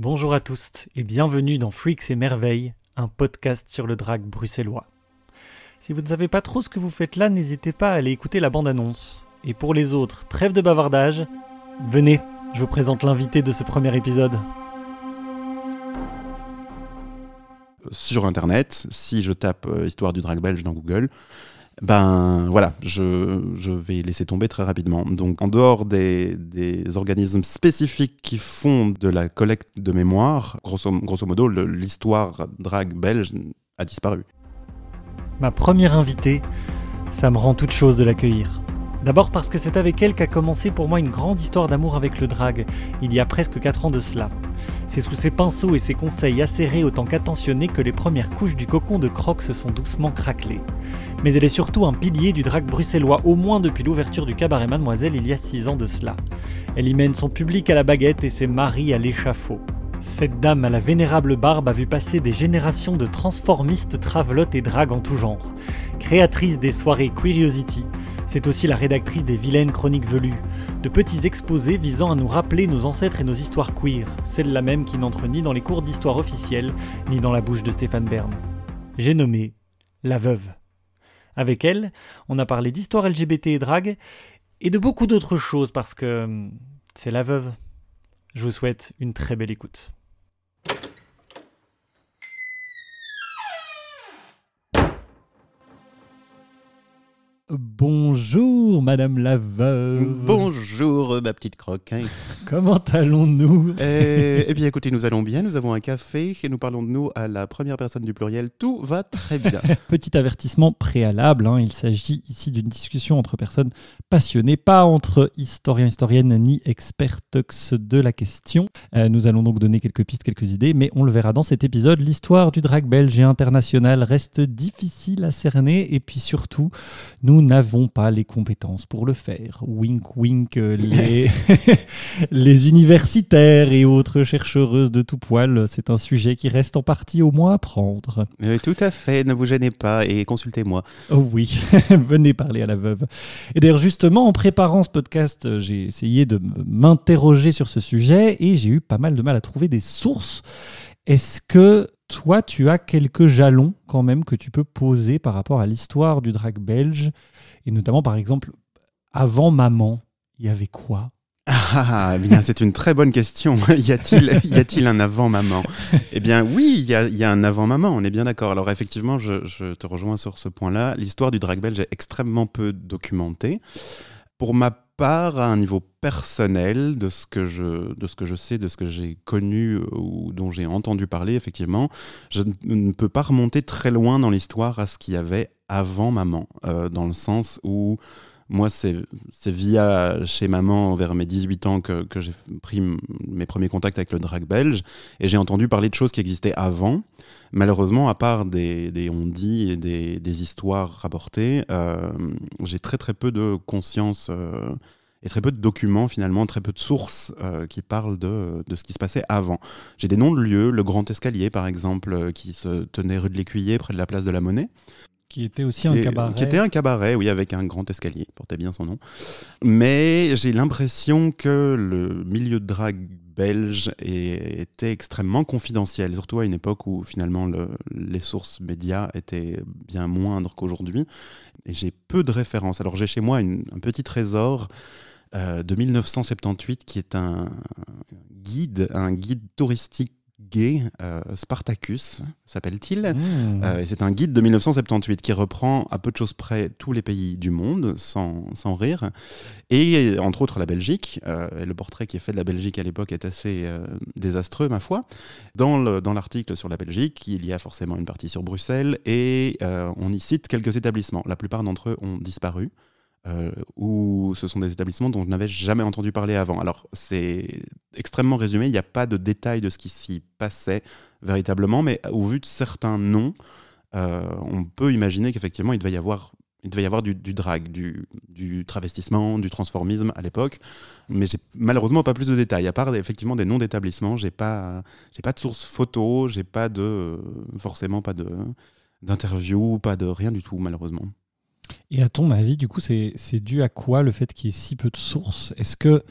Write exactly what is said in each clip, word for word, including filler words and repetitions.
Bonjour à tous et bienvenue dans Freaks et Merveilles, un podcast sur le drag bruxellois. Si vous ne savez pas trop ce que vous faites là, n'hésitez pas à aller écouter la bande-annonce. Et pour les autres, trêve de bavardage, venez, je vous présente l'invité de ce premier épisode. Sur internet, si je tape euh, histoire du drag belge dans Google, ben voilà, je, je vais laisser tomber très rapidement. Donc en dehors des, des organismes spécifiques qui font de la collecte de mémoire, grosso, grosso modo, le, l'histoire drag belge a disparu. Ma première invitée, ça me rend toute chose de l'accueillir. D'abord parce que c'est avec elle qu'a commencé pour moi une grande histoire d'amour avec le drag, il y a presque quatre ans de cela. C'est sous ses pinceaux et ses conseils acérés autant qu'attentionnés que les premières couches du cocon de Croc se sont doucement craquelées. Mais elle est surtout un pilier du drag bruxellois, au moins depuis l'ouverture du cabaret Mademoiselle il y a six ans de cela. Elle y mène son public à la baguette et ses maris à l'échafaud. Cette dame à la vénérable barbe a vu passer des générations de transformistes, travelotes et dragues en tout genre. Créatrice des soirées Queeriosity, c'est aussi la rédactrice des vilaines chroniques velues, de petits exposés visant à nous rappeler nos ancêtres et nos histoires queer, celles-là même qui n'entrent ni dans les cours d'histoire officiels, ni dans la bouche de Stéphane Bern. J'ai nommé la veuve. Avec elle, on a parlé d'histoire L G B T et drague, et de beaucoup d'autres choses parce que c'est la veuve. Je vous souhaite une très belle écoute. Bonjour Madame la veuve. Bonjour ma petite Croc. Hein. Comment allons-nous ? Eh, eh bien écoutez, nous allons bien, nous avons un café et nous parlons de nous à la première personne du pluriel. Tout va très bien. Petit avertissement préalable, hein, il s'agit ici d'une discussion entre personnes passionnées, pas entre historiens, historiennes ni experts de la question. Euh, nous allons donc donner quelques pistes, quelques idées, mais on le verra dans cet épisode. L'histoire du drag belge et international reste difficile à cerner et puis surtout, nous n'avons pas les compétences pour le faire. Wink wink, les, les universitaires et autres chercheuses de tout poil, c'est un sujet qui reste en partie au moins à prendre. Euh, tout à fait, ne vous gênez pas et consultez-moi. Oh oui, venez parler à la veuve. Et d'ailleurs justement, en préparant ce podcast, j'ai essayé de m'interroger sur ce sujet et j'ai eu pas mal de mal à trouver des sources. Est-ce que toi, tu as quelques jalons quand même que tu peux poser par rapport à l'histoire du drag belge et notamment par exemple, avant Maman, il y avait quoi ? Ah, eh bien, c'est une très bonne question. y a-t-il, y a-t-il un avant Maman ? Eh bien, oui, il y a, y a un avant Maman, on est bien d'accord. Alors, effectivement, je, je te rejoins sur ce point-là. L'histoire du drag belge est extrêmement peu documentée. Pour ma part, à un niveau personnel, de ce que je, de ce que je sais, de ce que j'ai connu ou dont j'ai entendu parler, effectivement, je ne peux pas remonter très loin dans l'histoire à ce qu'il y avait avant Maman, euh, dans le sens où moi, c'est, c'est via chez Maman, vers mes dix-huit ans, que, que j'ai pris m- mes premiers contacts avec le drag belge. Et j'ai entendu parler de choses qui existaient avant. Malheureusement, à part des, des on-dit et des, des histoires rapportées, euh, j'ai très très peu de conscience euh, et très peu de documents, finalement, très peu de sources euh, qui parlent de, de ce qui se passait avant. J'ai des noms de lieux, le Grand Escalier, par exemple, euh, qui se tenait rue de l'Écuyer, près de la place de la Monnaie. Qui était aussi un Et, cabaret. Qui était un cabaret, oui, avec un grand escalier, portait bien son nom. Mais j'ai l'impression que le milieu de drague belge est, était extrêmement confidentiel, surtout à une époque où finalement le, les sources médias étaient bien moindres qu'aujourd'hui. Et j'ai peu de références. Alors j'ai chez moi une, un petit trésor euh, de dix-neuf cent soixante-dix-huit qui est un guide, un guide touristique gay, euh, Spartacus s'appelle-t-il. Mmh. Euh, et c'est un guide de dix-neuf cent soixante-dix-huit qui reprend à peu de choses près tous les pays du monde, sans, sans rire, et entre autres la Belgique. Euh, et le portrait qui est fait de la Belgique à l'époque est assez euh, désastreux, ma foi. Dans, le, dans l'article sur la Belgique, il y a forcément une partie sur Bruxelles, et euh, on y cite quelques établissements. La plupart d'entre eux ont disparu. Euh, où ce sont des établissements dont je n'avais jamais entendu parler avant. Alors, c'est extrêmement résumé, il n'y a pas de détails de ce qui s'y passait véritablement, mais au vu de certains noms, euh, on peut imaginer qu'effectivement, il devait y avoir, il devait y avoir du, du drag, du, du travestissement, du transformisme à l'époque, mais j'ai malheureusement pas plus de détails. À part effectivement des noms d'établissements, j'ai pas, j'ai pas de source photo, j'ai pas de, forcément pas de, d'interview, pas de rien du tout, malheureusement. Et à ton avis, du coup, c'est, c'est dû à quoi le fait qu'il y ait si peu de sources ? Est-ce que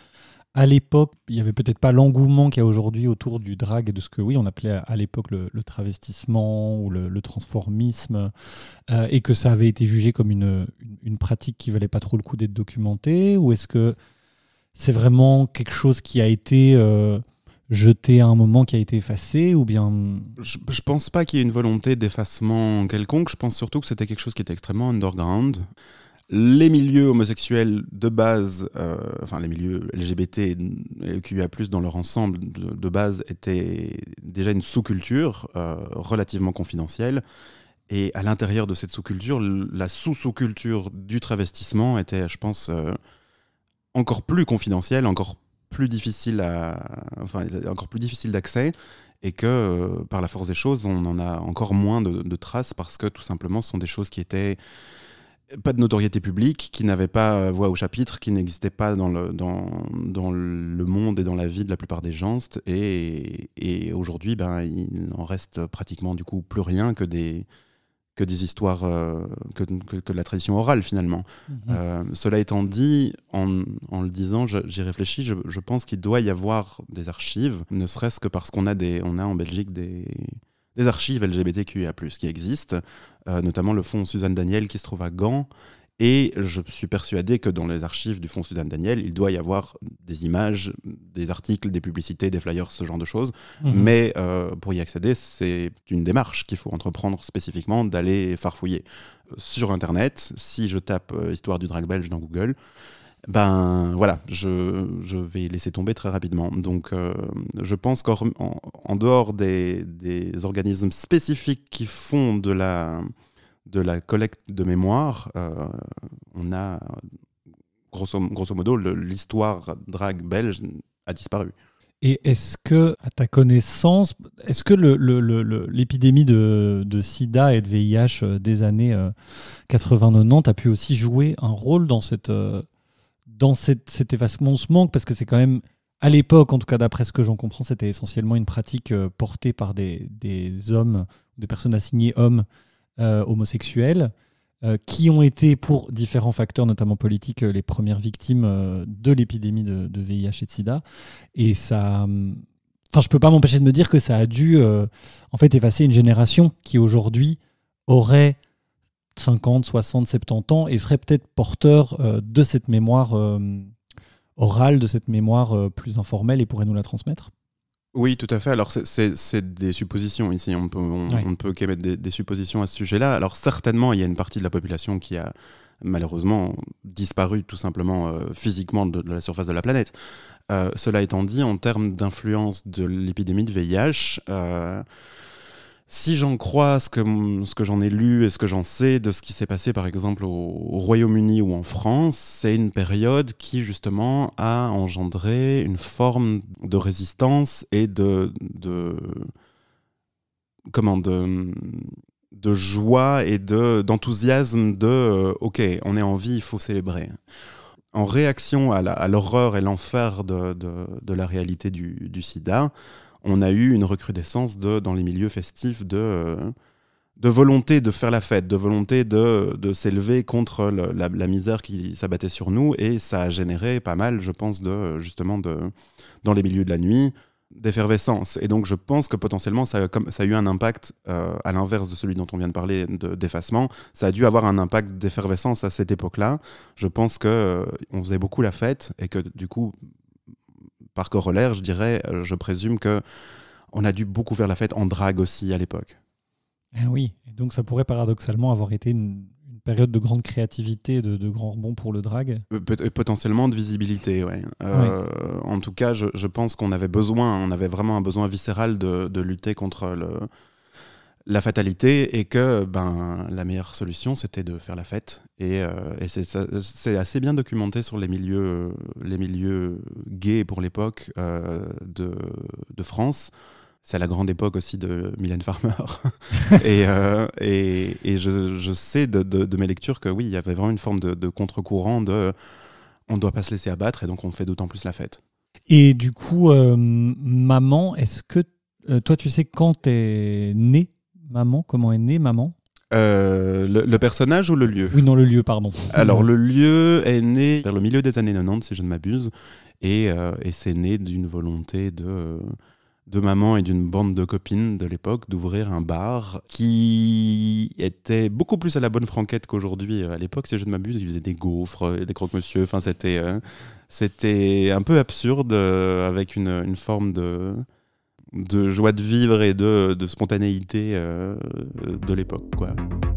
à l'époque, il n'y avait peut-être pas l'engouement qu'il y a aujourd'hui autour du drag et de ce que, oui, on appelait à, à l'époque le, le travestissement ou le, le transformisme, euh, et que ça avait été jugé comme une, une, une pratique qui valait pas trop le coup d'être documentée, ou est-ce que c'est vraiment quelque chose qui a été euh, jeté à un moment, qui a été effacé, ou bien... Je, je pense pas qu'il y ait une volonté d'effacement quelconque, je pense surtout que c'était quelque chose qui était extrêmement underground. Les milieux homosexuels de base, euh, enfin les milieux L G B T et Q I A plus, dans leur ensemble de, de base, étaient déjà une sous-culture euh, relativement confidentielle. Et à l'intérieur de cette sous-culture, la sous-sous-culture du travestissement était, je pense, euh, encore plus confidentielle, encore plus difficile à, enfin, encore plus difficile d'accès. Et que euh, par la force des choses, on en a encore moins de, de traces parce que tout simplement, ce sont des choses qui étaient pas de notoriété publique, qui n'avaient pas voix au chapitre, qui n'existaient pas dans le, dans, dans le monde et dans la vie de la plupart des gens. Et, et aujourd'hui, ben, il n'en reste pratiquement du coup plus rien que des, que des histoires, euh, que, que, que de la tradition orale finalement. Mmh. Euh, cela étant dit, en, en le disant, je, j'y réfléchis, je, je pense qu'il doit y avoir des archives, ne serait-ce que parce qu'on a, des, on a en Belgique des... des archives L G B T Q I A plus, qui existent, euh, notamment le fonds Suzanne Daniel qui se trouve à Gand. Et je suis persuadé que dans les archives du fonds Suzanne Daniel, il doit y avoir des images, des articles, des publicités, des flyers, ce genre de choses. Mmh. Mais euh, pour y accéder, c'est une démarche qu'il faut entreprendre spécifiquement, d'aller farfouiller. Sur Internet, si je tape euh, « Histoire du drag belge » dans Google, ben voilà, je, je vais laisser tomber très rapidement. Donc euh, je pense qu'en en dehors des, des organismes spécifiques qui font de la, de la collecte de mémoire, euh, on a grosso, grosso modo le, l'histoire drag belge a disparu. Et est-ce que, à ta connaissance, est-ce que le, le, le, l'épidémie de, de sida et de V I H des années quatre-vingts quatre-vingt-dix a pu aussi jouer un rôle dans cette... Euh, dans cette, cet effacement, ce manque, parce que c'est quand même, à l'époque, en tout cas d'après ce que j'en comprends, c'était essentiellement une pratique euh, portée par des, des hommes, des personnes assignées hommes euh, homosexuels, euh, qui ont été, pour différents facteurs, notamment politiques, les premières victimes euh, de l'épidémie de, de V I H et de sida. Et ça... Enfin, je peux pas m'empêcher de me dire que ça a dû, euh, en fait, effacer une génération qui, aujourd'hui, aurait... cinquante, soixante, soixante-dix ans et serait peut-être porteur euh, de cette mémoire euh, orale, de cette mémoire euh, plus informelle et pourrait nous la transmettre. Oui, tout à fait. Alors, c'est, c'est, c'est des suppositions ici. On, peut, on, ouais. on ne peut qu'émettre des, des suppositions à ce sujet-là. Alors, certainement, il y a une partie de la population qui a malheureusement disparu tout simplement euh, physiquement de, de la surface de la planète. Euh, cela étant dit, en termes d'influence de l'épidémie de V I H... Euh, Si j'en crois ce que, ce que j'en ai lu et ce que j'en sais de ce qui s'est passé par exemple au, au Royaume-Uni ou en France, c'est une période qui justement a engendré une forme de résistance et de, de, comment, de, de joie et de, d'enthousiasme de euh, « ok, on est en vie, il faut célébrer ». En réaction à, la, à l'horreur et l'enfer de, de, de la réalité du, du sida, on a eu une recrudescence de, dans les milieux festifs de, euh, de volonté de faire la fête, de volonté de, de s'élever contre le, la, la misère qui s'abattait sur nous, et ça a généré pas mal, je pense, de, justement de, dans les milieux de la nuit, d'effervescence. Et donc je pense que potentiellement ça a, comme, ça a eu un impact, euh, à l'inverse de celui dont on vient de parler, de, d'effacement, ça a dû avoir un impact d'effervescence à cette époque-là. Je pense qu'on euh, faisait beaucoup la fête, et que du coup... Par corollaire, je dirais, je présume qu'on a dû beaucoup faire la fête en drague aussi à l'époque. Eh oui, et donc ça pourrait paradoxalement avoir été une, une période de grande créativité, de, de grand rebond pour le drag. Peut- potentiellement de visibilité, ouais. Euh, oui. En tout cas, je, je pense qu'on avait besoin, on avait vraiment un besoin viscéral de, de lutter contre le, la fatalité, et que ben, la meilleure solution, c'était de faire la fête. Et, euh, et c'est, ça, c'est assez bien documenté sur les milieux, les milieux gays pour l'époque euh, de, de France. C'est à la grande époque aussi de Mylène Farmer. et euh, et, et je, je sais de, de, de mes lectures que oui, il y avait vraiment une forme de, de contre-courant de on ne doit pas se laisser abattre, et donc on fait d'autant plus la fête. Et du coup, euh, maman, est-ce que euh, toi, tu sais quand t'es née Maman, comment est née Maman euh, le, le personnage ou le lieu ? Oui, non, le lieu, pardon. Alors, le lieu est né vers le milieu des années quatre-vingt-dix, si je ne m'abuse. Et, euh, et c'est né d'une volonté de, de maman et d'une bande de copines de l'époque d'ouvrir un bar qui était beaucoup plus à la bonne franquette qu'aujourd'hui. À l'époque, si je ne m'abuse, ils faisaient des gaufres, des croque-monsieur. Enfin, c'était, euh, c'était un peu absurde, euh, avec une, une forme de, de joie de vivre et de, de spontanéité euh, de l'époque, quoi.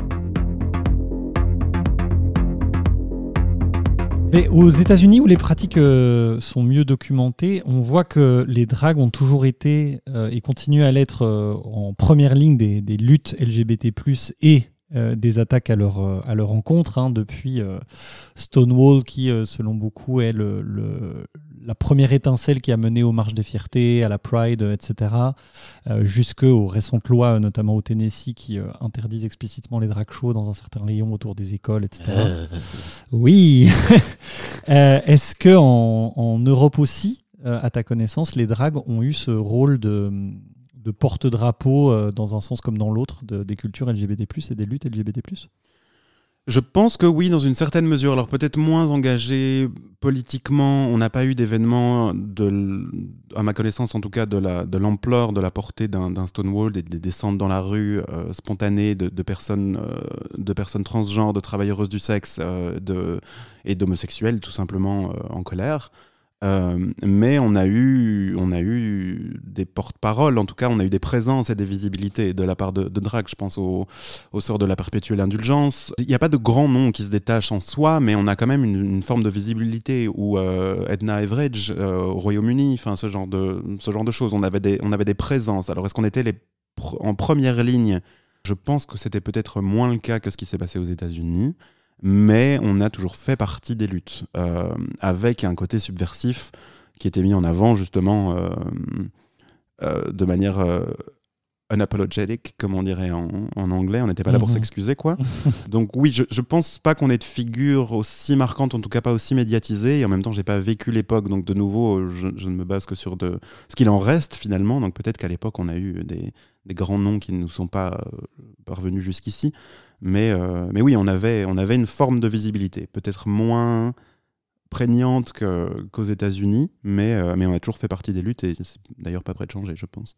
Mais aux États-Unis, où les pratiques euh, sont mieux documentées, on voit que les drags ont toujours été euh, et continuent à l'être euh, en première ligne des, des luttes L G B T plus, et euh, des attaques à leur, euh, à leur encontre, hein, depuis euh, Stonewall, qui, euh, selon beaucoup, est le, le, la première étincelle qui a mené aux marches des fiertés, à la Pride, et cetera, euh, jusqu'aux récentes lois, notamment au Tennessee, qui euh, interdisent explicitement les drag shows dans un certain rayon autour des écoles, et cetera. Oui. euh, Est-ce que en, en Europe aussi, euh, à ta connaissance, les drags ont eu ce rôle de, de porte-drapeau, euh, dans un sens comme dans l'autre, de, des cultures L G B T plus, et des luttes L G B T plus? Je pense que oui, dans une certaine mesure. Alors peut-être moins engagé politiquement. On n'a pas eu d'événements, de, à ma connaissance en tout cas, de, la, de l'ampleur, de la portée d'un, d'un Stonewall, des, des descentes dans la rue euh, spontanées de, de, personnes, euh, de personnes transgenres, de travailleuses du sexe, euh, de, et d'homosexuels tout simplement euh, en colère. Euh, mais on a eu, on a eu des porte-paroles, en tout cas on a eu des présences et des visibilités de la part de, de drag. Je pense au, au sort de la perpétuelle indulgence. Il n'y a pas de grands noms qui se détachent en soi, mais on a quand même une, une forme de visibilité, où euh, Edna Everage euh, au Royaume-Uni, enfin ce genre de ce genre de choses. On avait des, on avait des présences. Alors est-ce qu'on était les pr- en première ligne? Je pense que c'était peut-être moins le cas que ce qui s'est passé aux États-Unis. Mais on a toujours fait partie des luttes, euh, avec un côté subversif qui était mis en avant justement euh, euh, de manière euh, unapologetic, comme on dirait en, en anglais. On n'était pas là pour Mhm. s'excuser, quoi. Donc oui, je, je pense pas qu'on ait de figure aussi marquante, en tout cas pas aussi médiatisée, et en même temps j'ai pas vécu l'époque, donc de nouveau je, je ne me base que sur de, ce qu'il en reste finalement. Donc peut-être qu'à l'époque on a eu des, des grands noms qui ne nous sont pas euh, parvenus jusqu'ici. Mais, euh, mais oui, on avait, on avait une forme de visibilité, peut-être moins prégnante que, qu'aux États-Unis, mais, euh, mais on a toujours fait partie des luttes, et c'est d'ailleurs pas près de changer, je pense.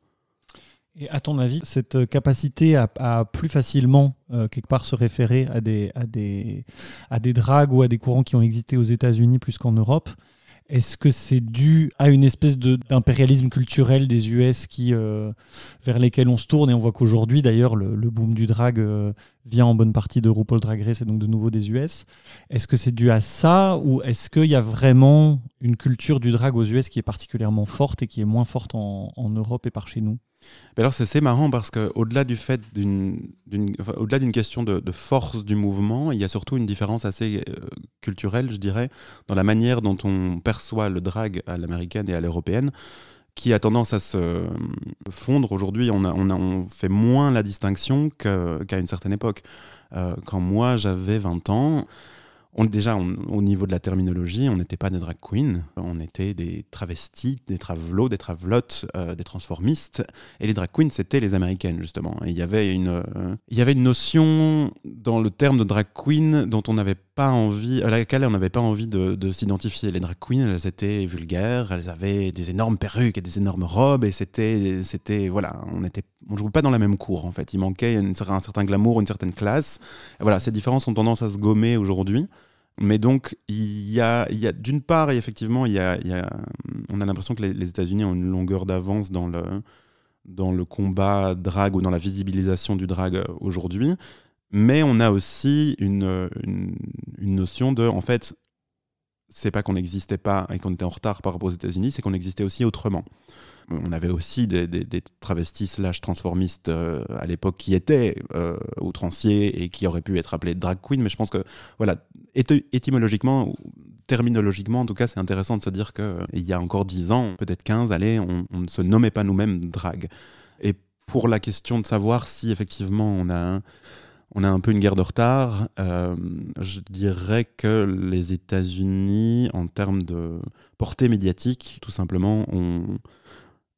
Et à ton avis, cette capacité à, à plus facilement, euh, quelque part, se référer à des, à, des, à des drags ou à des courants qui ont existé aux États-Unis plus qu'en Europe, est-ce que c'est dû à une espèce de, d'impérialisme culturel des U S qui, euh, vers lesquels on se tourne? Et on voit qu'aujourd'hui, d'ailleurs, le, le boom du drag euh, vient en bonne partie de RuPaul Drag Race, et donc de nouveau des U S. Est-ce que c'est dû à ça, ou est-ce qu'il y a vraiment une culture du drag aux U S qui est particulièrement forte et qui est moins forte en, en Europe et par chez nous? Mais alors c'est assez marrant, parce qu'au-delà du fait d'une, d'une, enfin, au-delà d'une question de, de force du mouvement, il y a surtout une différence assez euh, culturelle, je dirais, dans la manière dont on perçoit le drag à l'américaine et à l'européenne, qui a tendance à se fondre. Aujourd'hui, on, a, on, a, on fait moins la distinction que, qu'à une certaine époque. Euh, quand moi j'avais vingt ans, on, déjà on, au niveau de la terminologie, on n'était pas des drag queens, on était des travestis, des travelots, des travelottes, euh, des transformistes. Et les drag queens, c'était les américaines, justement. Et il y avait une, euh, il y avait une notion dans le terme de drag queen dont on n'avait pas envie, à laquelle on n'avait pas envie de, de s'identifier. Les drag queens, elles étaient vulgaires, elles avaient des énormes perruques et des énormes robes, et c'était, c'était voilà, on était, on jouait pas dans la même cour, en fait. Il manquait une, un certain glamour, une certaine classe. Et voilà, ces différences ont tendance à se gommer aujourd'hui. Mais donc, il y a, il y a d'une part, et effectivement, il y a, il y a, on a l'impression que les, les États-Unis ont une longueur d'avance dans le, dans le combat drag, ou dans la visibilisation du drag aujourd'hui. Mais on a aussi une, une, une notion de, en fait, c'est pas qu'on n'existait pas et qu'on était en retard par rapport aux États-Unis, c'est qu'on existait aussi autrement. On avait aussi des, des, des travestis slash transformistes euh, à l'époque qui étaient euh, outranciers et qui auraient pu être appelés drag queen, mais je pense que, voilà, éty- étymologiquement, terminologiquement en tout cas, c'est intéressant de se dire qu'il y a encore dix ans, peut-être quinze, allez, on, on ne se nommait pas nous-mêmes drag. Et pour la question de savoir si effectivement on a... On a un peu une guerre de retard. Euh, je dirais que les États-Unis, en termes de portée médiatique, tout simplement, ont,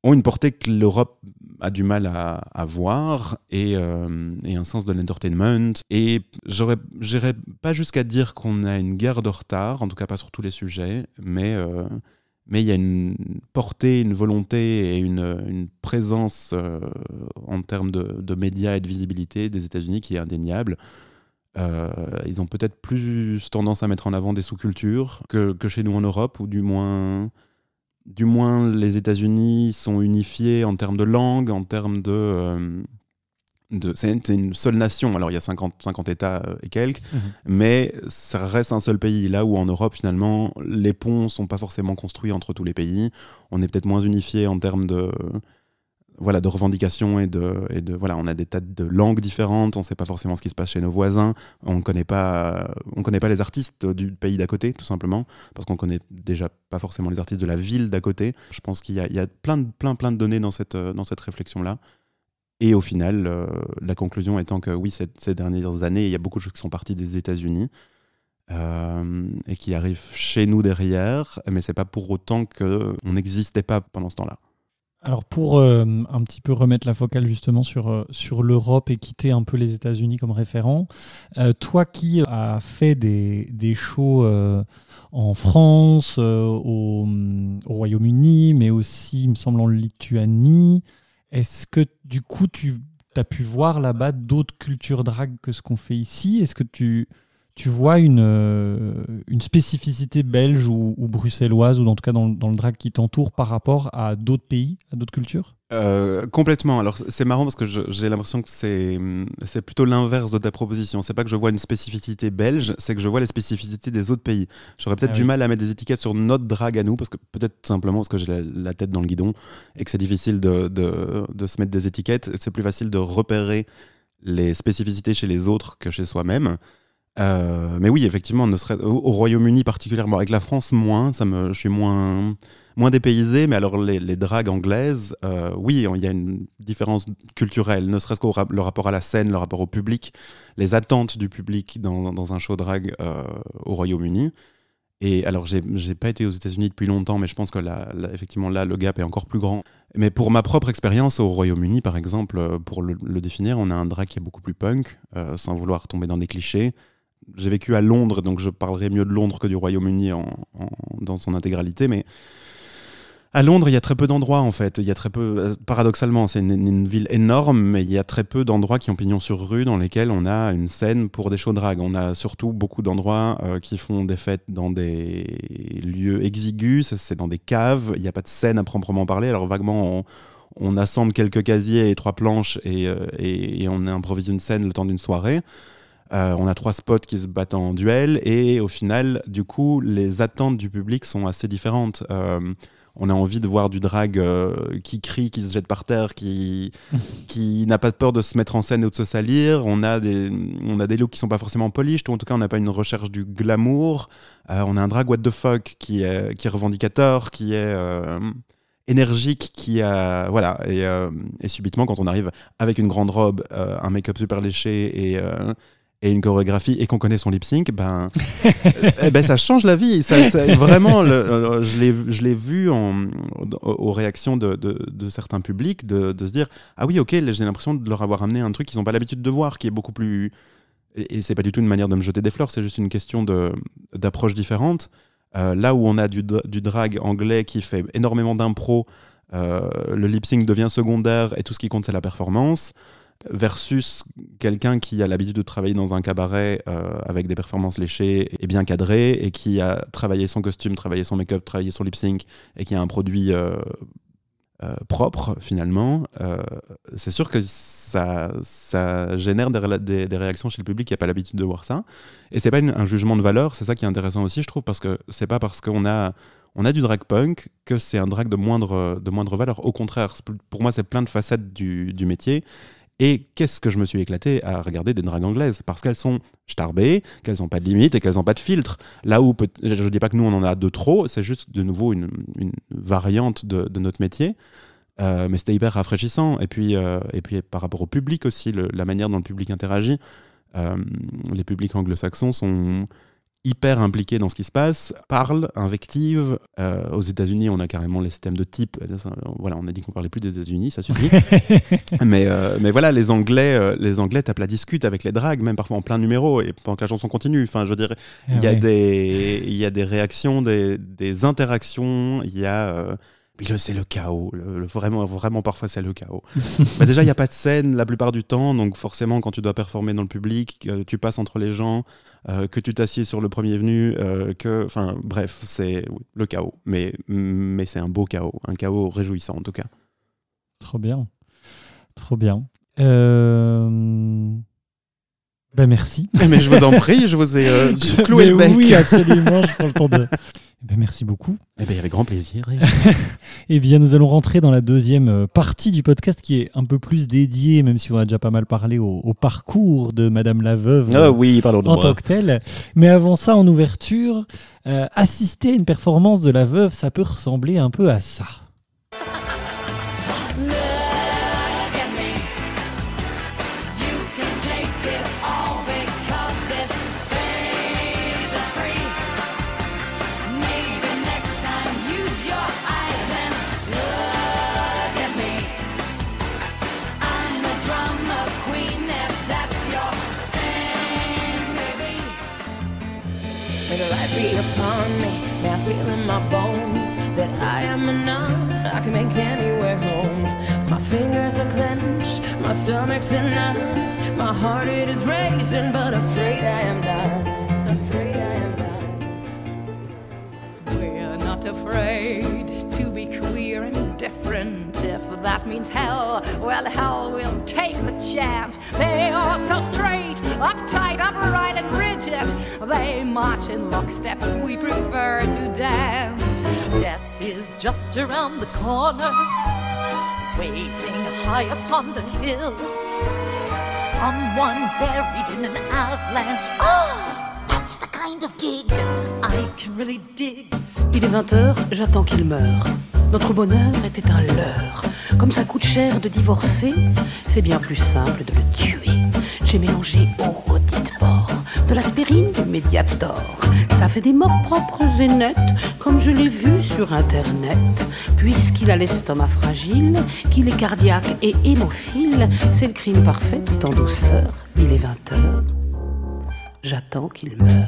ont une portée que l'Europe a du mal à, à voir et, euh, et un sens de l'entertainment. Et j'aurais, j'irais pas jusqu'à dire qu'on a une guerre de retard, en tout cas pas sur tous les sujets, mais euh, mais il y a une portée, une volonté et une, une présence euh, en termes de, de médias et de visibilité des États-Unis qui est indéniable. Euh, ils ont peut-être plus tendance à mettre en avant des sous-cultures que, que chez nous en Europe, ou du moins... Du moins, les États-Unis sont unifiés en termes de langue, en termes de... Euh, de c'est une seule nation. Alors, il y a cinquante, cinquante États et quelques, mmh. mais ça reste un seul pays. Là où en Europe, finalement, les ponts ne sont pas forcément construits entre tous les pays. On est peut-être moins unifiés en termes de... Voilà, de revendications et de, et de voilà, on a des tas de langues différentes, on ne sait pas forcément ce qui se passe chez nos voisins, on ne connaît pas, on connaît pas les artistes du pays d'à côté, tout simplement, parce qu'on ne connaît déjà pas forcément les artistes de la ville d'à côté. Je pense qu'il y a, il y a plein, de, plein, plein de données dans cette, dans cette réflexion-là. Et au final, euh, la conclusion étant que oui, ces, ces dernières années, il y a beaucoup de choses qui sont parties des États-Unis euh, et qui arrivent chez nous derrière, mais ce n'est pas pour autant qu'on n'existait pas pendant ce temps-là. Alors pour euh, un petit peu remettre la focale justement sur, euh, sur l'Europe et quitter un peu les États-Unis comme référent, euh, toi qui as fait des, des shows euh, en France, euh, au, au Royaume-Uni, mais aussi, il me semble, en Lituanie, est-ce que du coup tu as pu voir là-bas d'autres cultures drag que ce qu'on fait ici ? Est-ce que tu... Tu vois une, euh, une spécificité belge ou, ou bruxelloise, ou en tout cas dans, dans le drag qui t'entoure par rapport à d'autres pays, à d'autres cultures ? euh, Complètement. Alors c'est marrant parce que je, j'ai l'impression que c'est, c'est plutôt l'inverse de ta proposition. C'est pas que je vois une spécificité belge, c'est que je vois les spécificités des autres pays. J'aurais peut-être ah, du oui. mal à mettre des étiquettes sur notre drag à nous, parce que peut-être simplement parce que j'ai la, la tête dans le guidon et que c'est difficile de, de, de se mettre des étiquettes. C'est plus facile de repérer les spécificités chez les autres que chez soi-même. Euh, mais oui, effectivement, ne serait, au, au Royaume-Uni particulièrement, avec la France moins, ça me, je suis moins, moins dépaysé, mais alors les, les dragues anglaises, euh, oui, il y a une différence culturelle, ne serait-ce que ra- le rapport à la scène, le rapport au public, les attentes du public dans, dans un show drag euh, au Royaume-Uni. Et alors, j'ai, j'ai pas été aux États-Unis depuis longtemps, mais je pense que là, là, effectivement, là, le gap est encore plus grand. Mais pour ma propre expérience au Royaume-Uni, par exemple, pour le, le définir, on a un drag qui est beaucoup plus punk, euh, sans vouloir tomber dans des clichés. J'ai vécu à Londres, donc je parlerai mieux de Londres que du Royaume-Uni en, en, dans son intégralité, mais à Londres, il y a très peu d'endroits, en fait. Il y a très peu, paradoxalement, c'est une, une ville énorme, mais il y a très peu d'endroits qui ont pignon sur rue dans lesquels on a une scène pour des shows drag. On a surtout beaucoup d'endroits euh, qui font des fêtes dans des lieux exigus, c'est dans des caves, il n'y a pas de scène à proprement parler, alors vaguement on... on assemble quelques casiers et trois planches et, euh, et, et on improvise une scène le temps d'une soirée. Euh, on a trois spots qui se battent en duel et au final, du coup, les attentes du public sont assez différentes. Euh, on a envie de voir du drag euh, qui crie, qui se jette par terre, qui, qui n'a pas peur de se mettre en scène ou de se salir. On a des, on a des looks qui sont pas forcément polished, ou en tout cas, on n'a pas une recherche du glamour. Euh, on a un drag what the fuck qui est, qui est revendicateur, qui est... Euh, énergique, qui a voilà et, euh, et subitement quand on arrive avec une grande robe, euh, un make-up super léché et euh, et une chorégraphie et qu'on connaît son lip sync, ben, eh ben ça change la vie. Ça, ça, vraiment, le, je l'ai je l'ai vu en, aux réactions de, de, de certains publics de, de se dire ah oui ok, j'ai l'impression de leur avoir amené un truc qu'ils n'ont pas l'habitude de voir, qui est beaucoup plus et, et c'est pas du tout une manière de me jeter des fleurs, c'est juste une question de d'approche différente. Euh, là où on a du, du drag anglais qui fait énormément d'impro, euh, le lip-sync devient secondaire et tout ce qui compte c'est la performance, versus quelqu'un qui a l'habitude de travailler dans un cabaret euh, avec des performances léchées et bien cadrées et qui a travaillé son costume, travaillé son make-up, travaillé son lip-sync et qui a un produit euh, euh, propre finalement. Euh, c'est sûr que Ça, ça génère des, des, des réactions chez le public qui n'a pas l'habitude de voir ça. Et c'est pas une, un jugement de valeur, c'est ça qui est intéressant aussi, je trouve, parce que c'est pas parce qu'on a, on a du drag punk que c'est un drag de moindre, de moindre valeur. Au contraire, pour moi, c'est plein de facettes du, du métier. Et qu'est-ce que je me suis éclaté à regarder des drags anglaises, parce qu'elles sont starbées, qu'elles n'ont pas de limite et qu'elles n'ont pas de filtre. Là où, peut, je ne dis pas que nous, on en a de trop, c'est juste de nouveau une, une variante de, de notre métier. Euh, mais c'était hyper rafraîchissant. Et puis, euh, et puis par rapport au public aussi, le, la manière dont le public interagit, euh, les publics anglo-saxons sont hyper impliqués dans ce qui se passe, parlent, invectivent. Euh, aux États-Unis, on a carrément les systèmes de type. Voilà, on a dit qu'on parlait plus des États-Unis, ça suffit. mais, euh, mais voilà, les Anglais, euh, les Anglais tapent la discute avec les dragues, même parfois en plein numéro, et pendant que la chanson continue. Enfin, je veux dire, il y a ouais. des, il y a des réactions, des, des interactions. Il y a euh, Puis le, c'est le chaos, le, le, vraiment, vraiment parfois c'est le chaos. bah déjà il n'y a pas de scène la plupart du temps, donc forcément quand tu dois performer dans le public, que tu passes entre les gens, euh, que tu t'assieds sur le premier venu, euh, que, enfin bref, c'est oui, le chaos, mais, mais c'est un beau chaos, un chaos réjouissant en tout cas. Trop bien, trop bien. Euh... Ben merci. Mais je vous en prie, je vous ai euh, cloué mais le bec. Oui, absolument, je prends le temps de... Ben, merci beaucoup. Eh ben, avec grand plaisir. Eh bien, nous allons rentrer dans la deuxième partie du podcast qui est un peu plus dédiée, même si on a déjà pas mal parlé au, au parcours de Madame la Veuve ah, oui, pardon de en moi. tant que telle. Mais avant ça, en ouverture, euh, assister à une performance de la Veuve, ça peut ressembler un peu à ça. Upon me, now feel in my bones that I am enough, I can make anywhere home. My fingers are clenched, my stomach's in knots, my heart it is racing, but afraid I am not, afraid I am not. We're not afraid to be queer and different. If that means hell, well hell will take the chance. They are so straight, uptight, upright and rigid. They march in lockstep, we prefer to dance. Death is just around the corner, waiting high upon the hill. Someone buried in an avalanche. Oh, that's the kind of gig I can really dig. Il est vingt heures, j'attends qu'il meure. Notre bonheur était un leurre. Comme ça coûte cher de divorcer, c'est bien plus simple de le tuer. J'ai mélangé au rôti de porc, de l'aspirine, du Mediator. Ça fait des morts propres et nettes, comme je l'ai vu sur Internet. Puisqu'il a l'estomac fragile, qu'il est cardiaque et hémophile, c'est le crime parfait tout en douceur. Il est vingt heures, j'attends qu'il meure.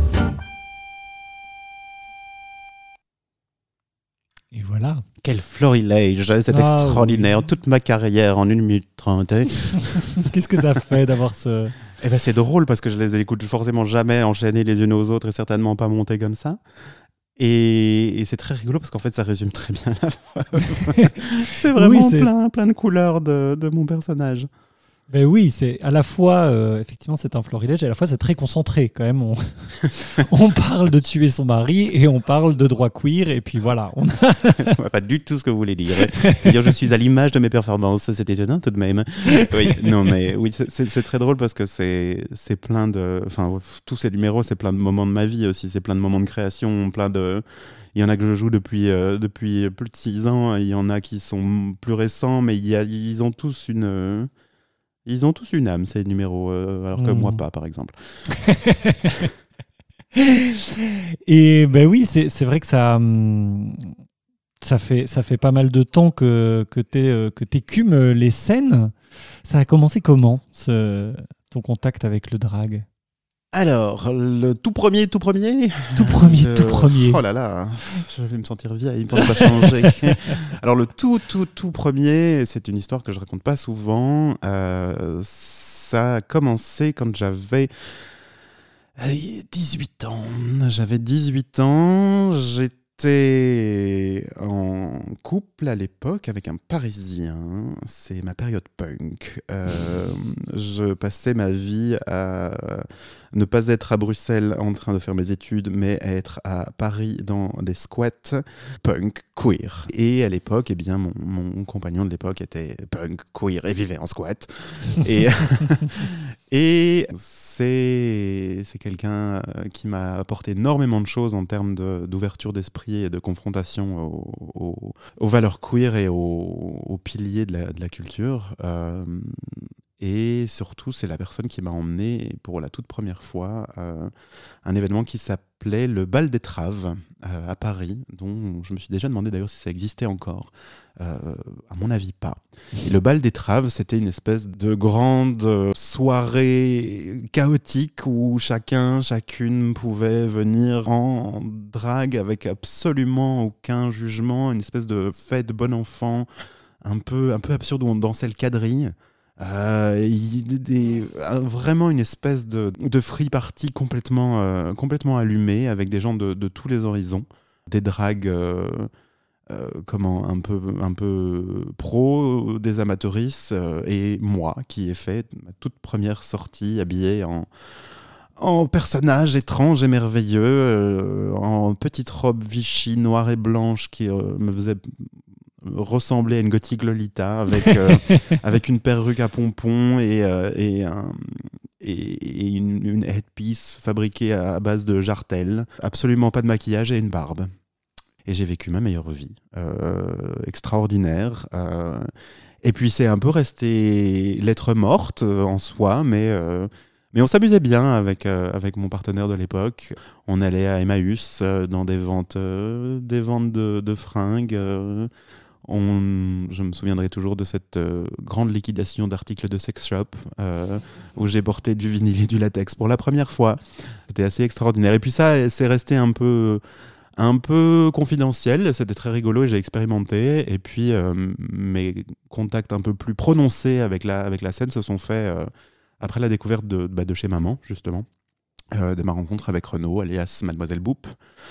Et voilà. Quel florilège, c'est ah, extraordinaire. Oui. Toute ma carrière en une minute trente. Qu'est-ce que ça fait d'avoir ce... Eh ben, c'est drôle parce que je les écoute forcément jamais enchaîner les unes aux autres et certainement pas monter comme ça. Et, et c'est très rigolo parce qu'en fait, ça résume très bien la Veuve. C'est vraiment oui, c'est... Plein, plein de couleurs de, de mon personnage. Ben oui, c'est à la fois, euh, effectivement, c'est un florilège et à la fois, c'est très concentré quand même. On, on parle de tuer son mari et on parle de droit queer et puis voilà. On a... pas du tout ce que vous voulez dire. dire. Je suis à l'image de mes performances, c'est étonnant tout de même. Oui, non, mais oui, c'est, c'est, c'est très drôle parce que c'est, c'est plein de... Enfin, tous ces numéros, c'est plein de moments de ma vie aussi. C'est plein de moments de création, plein de... Il y en a que je joue depuis, euh, depuis plus de six ans. Il y en a qui sont plus récents, mais il y a, ils ont tous une... Euh... Ils ont tous une âme, ces numéros, euh, alors que mmh. moi pas, par exemple. Et ben oui, c'est, c'est vrai que ça, ça, fait, ça fait pas mal de temps que, que tu écumes les scènes. Ça a commencé comment, ce, ton contact avec le drag ? Alors, le tout premier, tout premier Tout premier, euh, tout premier. Oh là là, je vais me sentir vieille pour ne pas changer. Alors, le tout, tout, tout premier, c'est une histoire que je raconte pas souvent. Euh, ça a commencé quand j'avais dix-huit ans. J'avais dix-huit ans, j'étais en couple à l'époque avec un Parisien. C'est ma période punk. Euh, je passais ma vie à ne pas être à Bruxelles en train de faire mes études, mais à être à Paris dans des squats punk queer. Et à l'époque, eh bien, mon, mon compagnon de l'époque était punk queer et vivait en squat. et et c'est, c'est quelqu'un qui m'a apporté énormément de choses en termes de, d'ouverture d'esprit et de confrontation aux, aux, aux valeurs queer et aux, aux piliers de la, de la culture. Euh, Et surtout, c'est la personne qui m'a emmené pour la toute première fois à un événement qui s'appelait le Bal des Traves euh, à Paris, dont je me suis déjà demandé d'ailleurs si ça existait encore. Euh, à mon avis, pas. Et le Bal des Traves, c'était une espèce de grande soirée chaotique où chacun, chacune pouvait venir en drague avec absolument aucun jugement, une espèce de fête bon enfant un peu, un peu absurde où on dansait le quadrille. Euh, y, des, vraiment une espèce de, de free party complètement, euh, complètement allumée avec des gens de, de tous les horizons, des dragues euh, euh, comment, un peu, un peu pro, des amateuristes euh, et moi qui ai fait ma toute première sortie habillée en, en personnage étrange et merveilleux, euh, en petite robe Vichy noire et blanche qui euh, me faisait ressemblait à une gothique Lolita avec, euh, avec une perruque à pompons et, euh, et, un, et, et une, une headpiece fabriquée à, à base de jartelle, absolument pas de maquillage et une barbe. Et j'ai vécu ma meilleure vie, euh, extraordinaire. Euh, et puis c'est un peu resté lettre morte euh, en soi, mais... Euh, Mais on s'amusait bien avec, euh, avec mon partenaire de l'époque. On allait à Emmaüs euh, dans des ventes, euh, des ventes de, de fringues. Euh, on, je me souviendrai toujours de cette euh, grande liquidation d'articles de sex shop euh, où j'ai porté du vinyle et du latex pour la première fois. C'était assez extraordinaire. Et puis ça, c'est resté un peu, un peu confidentiel. C'était très rigolo et j'ai expérimenté. Et puis euh, mes contacts un peu plus prononcés avec la, avec la scène se sont faits... Euh, après la découverte de, bah, de Chez Maman, justement, euh, de ma rencontre avec Renaud, alias Mademoiselle Boop,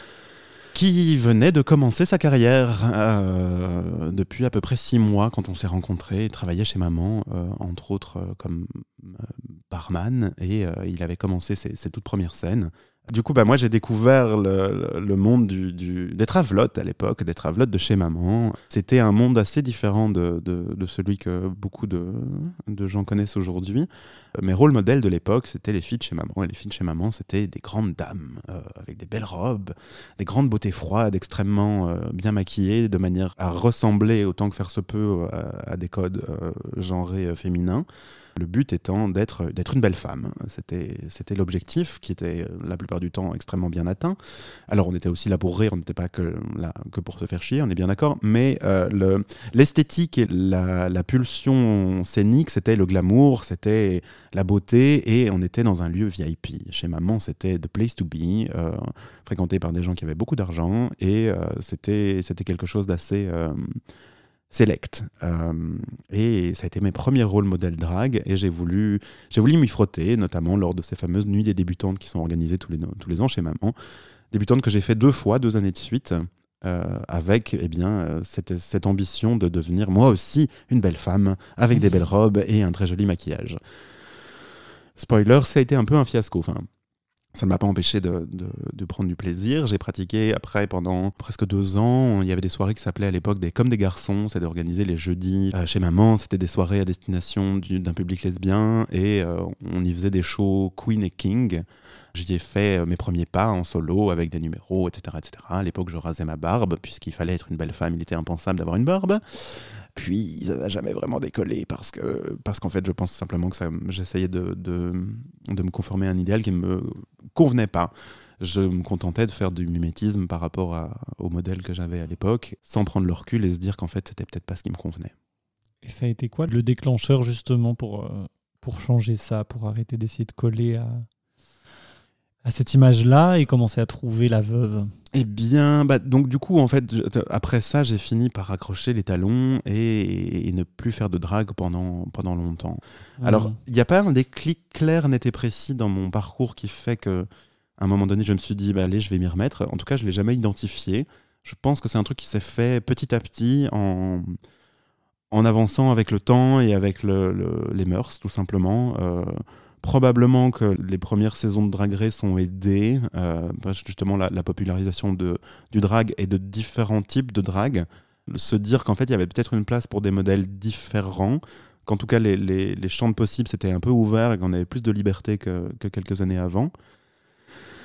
qui venait de commencer sa carrière euh, depuis à peu près six mois quand on s'est rencontrés. Il travaillait chez Maman, euh, entre autres euh, comme euh, barman, et euh, il avait commencé ses, ses toutes premières scènes. Du coup, bah, moi, j'ai découvert le, le monde du, du, des travelottes à l'époque, des travelottes de Chez Maman. C'était un monde assez différent de, de, de celui que beaucoup de, de gens connaissent aujourd'hui. Mes rôles modèles de l'époque, c'était les filles de Chez Maman. Et les filles de Chez Maman, c'était des grandes dames, euh, avec des belles robes, des grandes beautés froides, extrêmement euh, bien maquillées, de manière à ressembler, autant que faire se peut, à, à des codes euh, genrés euh, féminins. Le but étant d'être, d'être une belle femme. C'était, c'était l'objectif qui était la plupart du temps extrêmement bien atteint. Alors on était aussi là pour rire, on n'était pas que là que pour se faire chier, on est bien d'accord, mais euh, le, l'esthétique et la, la pulsion scénique, c'était le glamour, c'était la beauté, et on était dans un lieu V I P. Chez Maman, c'était the place to be, euh, fréquenté par des gens qui avaient beaucoup d'argent, et euh, c'était, c'était quelque chose d'assez... Euh, select. Euh, et ça a été mes premiers rôles modèles drague, et j'ai voulu, j'ai voulu m'y frotter, notamment lors de ces fameuses nuits des débutantes qui sont organisées tous les, tous les ans chez Maman. Débutantes que j'ai fait deux fois, deux années de suite, euh, avec eh bien, euh, cette, cette ambition de devenir moi aussi une belle femme, avec des belles robes et un très joli maquillage. Spoiler, ça a été un peu un fiasco. Enfin, ça ne m'a pas empêché de, de, de prendre du plaisir. J'ai pratiqué après pendant presque deux ans. Il y avait des soirées qui s'appelaient à l'époque des Comme des garçons. C'était organisé les jeudis euh, chez Maman. C'était des soirées à destination du, d'un public lesbien. Et euh, on y faisait des shows Queen et King. J'y ai fait euh, mes premiers pas en solo avec des numéros, et cetera, et cetera. À l'époque, je rasais ma barbe, puisqu'il fallait être une belle femme. Il était impensable d'avoir une barbe. Puis ça n'a jamais vraiment décollé parce que parce qu'en fait je pense simplement que ça, j'essayais de, de, de me conformer à un idéal qui ne me convenait pas. Je me contentais de faire du mimétisme par rapport à, au modèle que j'avais à l'époque, sans prendre le recul et se dire qu'en fait c'était peut-être pas ce qui me convenait. Et ça a été quoi le déclencheur justement pour, euh, pour changer ça, pour arrêter d'essayer de coller à, à cette image-là et commencer à trouver la veuve? Eh bien, bah, donc du coup, en fait, je, après ça, j'ai fini par accrocher les talons et, et ne plus faire de drague pendant, pendant longtemps. Mmh. Alors, il n'y a pas un déclic clair, net et précis dans mon parcours qui fait qu'à un moment donné, je me suis dit, bah, allez, je vais m'y remettre. En tout cas, je ne l'ai jamais identifié. Je pense que c'est un truc qui s'est fait petit à petit en, en avançant avec le temps et avec le, le, les mœurs, tout simplement. Euh, Probablement que les premières saisons de Drag Race ont aidé, euh, justement la, la popularisation de, du drag et de différents types de drag. Se dire qu'en fait, il y avait peut-être une place pour des modèles différents, qu'en tout cas, les, les, les champs de possibles s'étaient un peu ouverts et qu'on avait plus de liberté que, que quelques années avant.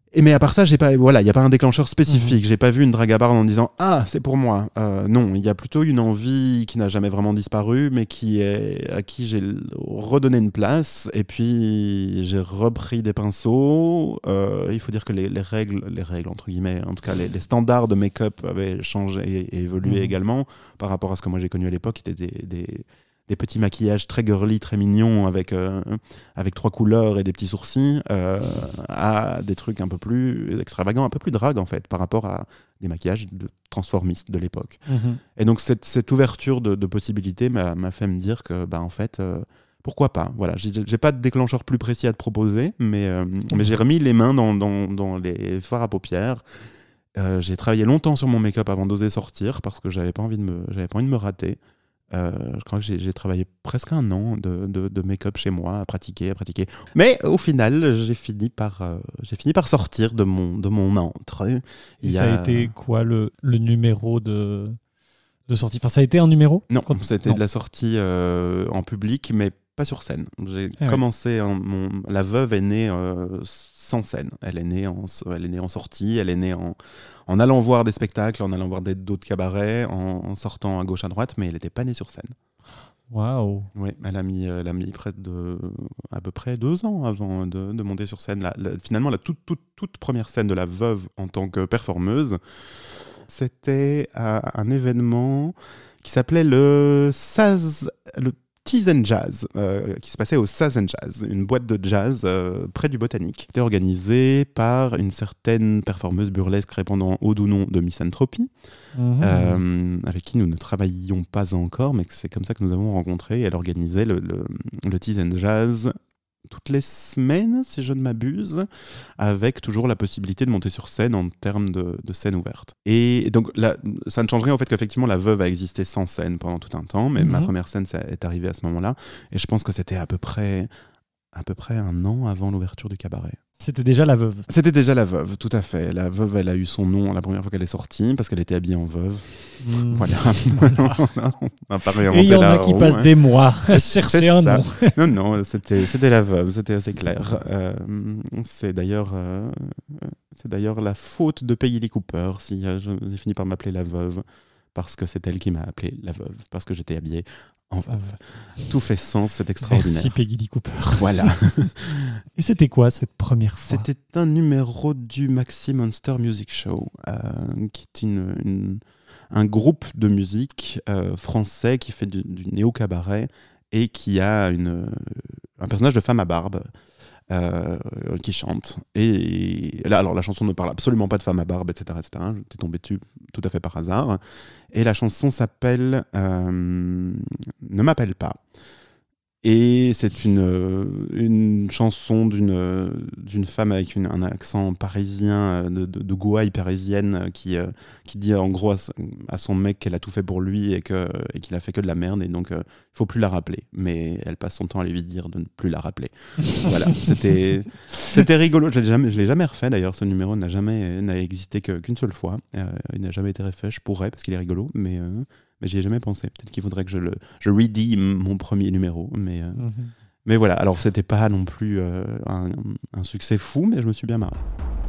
Et mais à part ça, j'ai pas, voilà, il y a pas un déclencheur spécifique. Mmh. J'ai pas vu une drague à barbe en disant ah c'est pour moi. Euh, non, il y a plutôt une envie qui n'a jamais vraiment disparu, mais qui est à qui j'ai redonné une place. Et puis j'ai repris des pinceaux. Euh, il faut dire que les, les règles, les règles entre guillemets, en tout cas les, les standards de make-up avaient changé et, et évolué mmh. également par rapport à ce que moi j'ai connu à l'époque, qui étaient des, des des petits maquillages très girly, très mignons, avec, euh, avec trois couleurs et des petits sourcils, euh, à des trucs un peu plus extravagants, un peu plus drague en fait, par rapport à des maquillages de transformistes de l'époque. Mm-hmm. Et donc cette, cette ouverture de, de possibilités m'a, m'a fait me dire que, bah, en fait, euh, pourquoi pas. Voilà, j'ai, j'ai pas de déclencheur plus précis à te proposer, mais, euh, mm-hmm. mais j'ai remis les mains dans, dans, dans les fards à paupières. Euh, j'ai travaillé longtemps sur mon make-up avant d'oser sortir, parce que j'avais pas envie de me, j'avais pas envie de me rater. Euh, je crois que j'ai, j'ai travaillé presque un an de, de, de make-up chez moi, à pratiquer, à pratiquer. Mais au final, j'ai fini par, euh, j'ai fini par sortir de mon, de mon antre. Et ça a... a été quoi le, le numéro de, de sortie ? Enfin, ça a été un numéro ? Non, quand... c'était non. de la sortie euh, en public, mais pas sur scène. J'ai ah commencé, ouais. en, mon, la veuve est née euh, sans scène. Elle est née en, elle est née en sortie, elle est née en, en allant voir des spectacles, en allant voir des, d'autres cabarets, en, en sortant à gauche à droite, mais elle n'était pas née sur scène. Waouh. Oui, elle a mis, elle a mis près de, à peu près deux ans avant de, de monter sur scène. La, la, finalement, la toute, toute, toute première scène de la veuve en tant que performeuse, c'était à un événement qui s'appelait le Saz, le Teas and Jazz, euh, qui se passait au Saz and Jazz, une boîte de jazz euh, près du Botanique. C'était organisé par une certaine performeuse burlesque répondant au doux nom de Misanthropy, mmh. euh, avec qui nous ne travaillions pas encore, mais c'est comme ça que nous avons rencontré. Elle organisait le, le, le Teas and Jazz toutes les semaines, si je ne m'abuse, avec toujours la possibilité de monter sur scène en termes de, de scène ouverte. Et donc, là, ça ne change rien au fait qu'effectivement, la veuve a existé sans scène pendant tout un temps, mais mm-hmm. ma première scène ça est arrivée à ce moment-là, et je pense que c'était à peu près, à peu près un an avant l'ouverture du cabaret. C'était déjà la veuve. C'était déjà la veuve, tout à fait. La veuve, elle a eu son nom la première fois qu'elle est sortie, parce qu'elle était habillée en veuve. Mmh. Voilà. On n'a pas réinventé. Et il y en a la qui roue, passent hein. des mois à chercher un nom. Non, non, c'était, c'était la veuve, c'était assez clair. Euh, c'est, d'ailleurs, euh, c'est d'ailleurs la faute de Peggy Lee Cooper, si euh, j'ai fini par m'appeler la veuve, parce que c'est elle qui m'a appelé la veuve, parce que j'étais habillée en veuve. Tout fait sens, c'est extraordinaire. Merci Peggy Lee Cooper. Voilà. Et c'était quoi cette première fois ? C'était un numéro du Maxi Monster Music Show, euh, qui est une, une, un groupe de musique euh, français qui fait du, du néo-cabaret et qui a une, un personnage de femme à barbe euh, qui chante. Et, et là, alors la chanson ne parle absolument pas de femme à barbe, et cetera, et cetera. J'étais tombé dessus tout à fait par hasard. Et la chanson s'appelle euh, Ne m'appelle pas. Et c'est une, une chanson d'une, d'une femme avec une, un accent parisien, de, de, de gouaille parisienne, qui, euh, qui dit en gros à, à son mec qu'elle a tout fait pour lui et, que, et qu'il a fait que de la merde. Et donc, il euh, ne faut plus la rappeler. Mais elle passe son temps à lui dire de ne plus la rappeler. Voilà, c'était, c'était rigolo. Je ne l'ai jamais refait d'ailleurs. Ce numéro n'a jamais n'a existé que, qu'une seule fois. Euh, il n'a jamais été refait. Je pourrais parce qu'il est rigolo. Mais... Euh, Mais j'y ai jamais pensé. Peut-être qu'il faudrait que je, le, je redeem mon premier numéro. Mais, euh, mmh. mais voilà, alors c'était pas non plus euh, un, un succès fou, mais je me suis bien marré.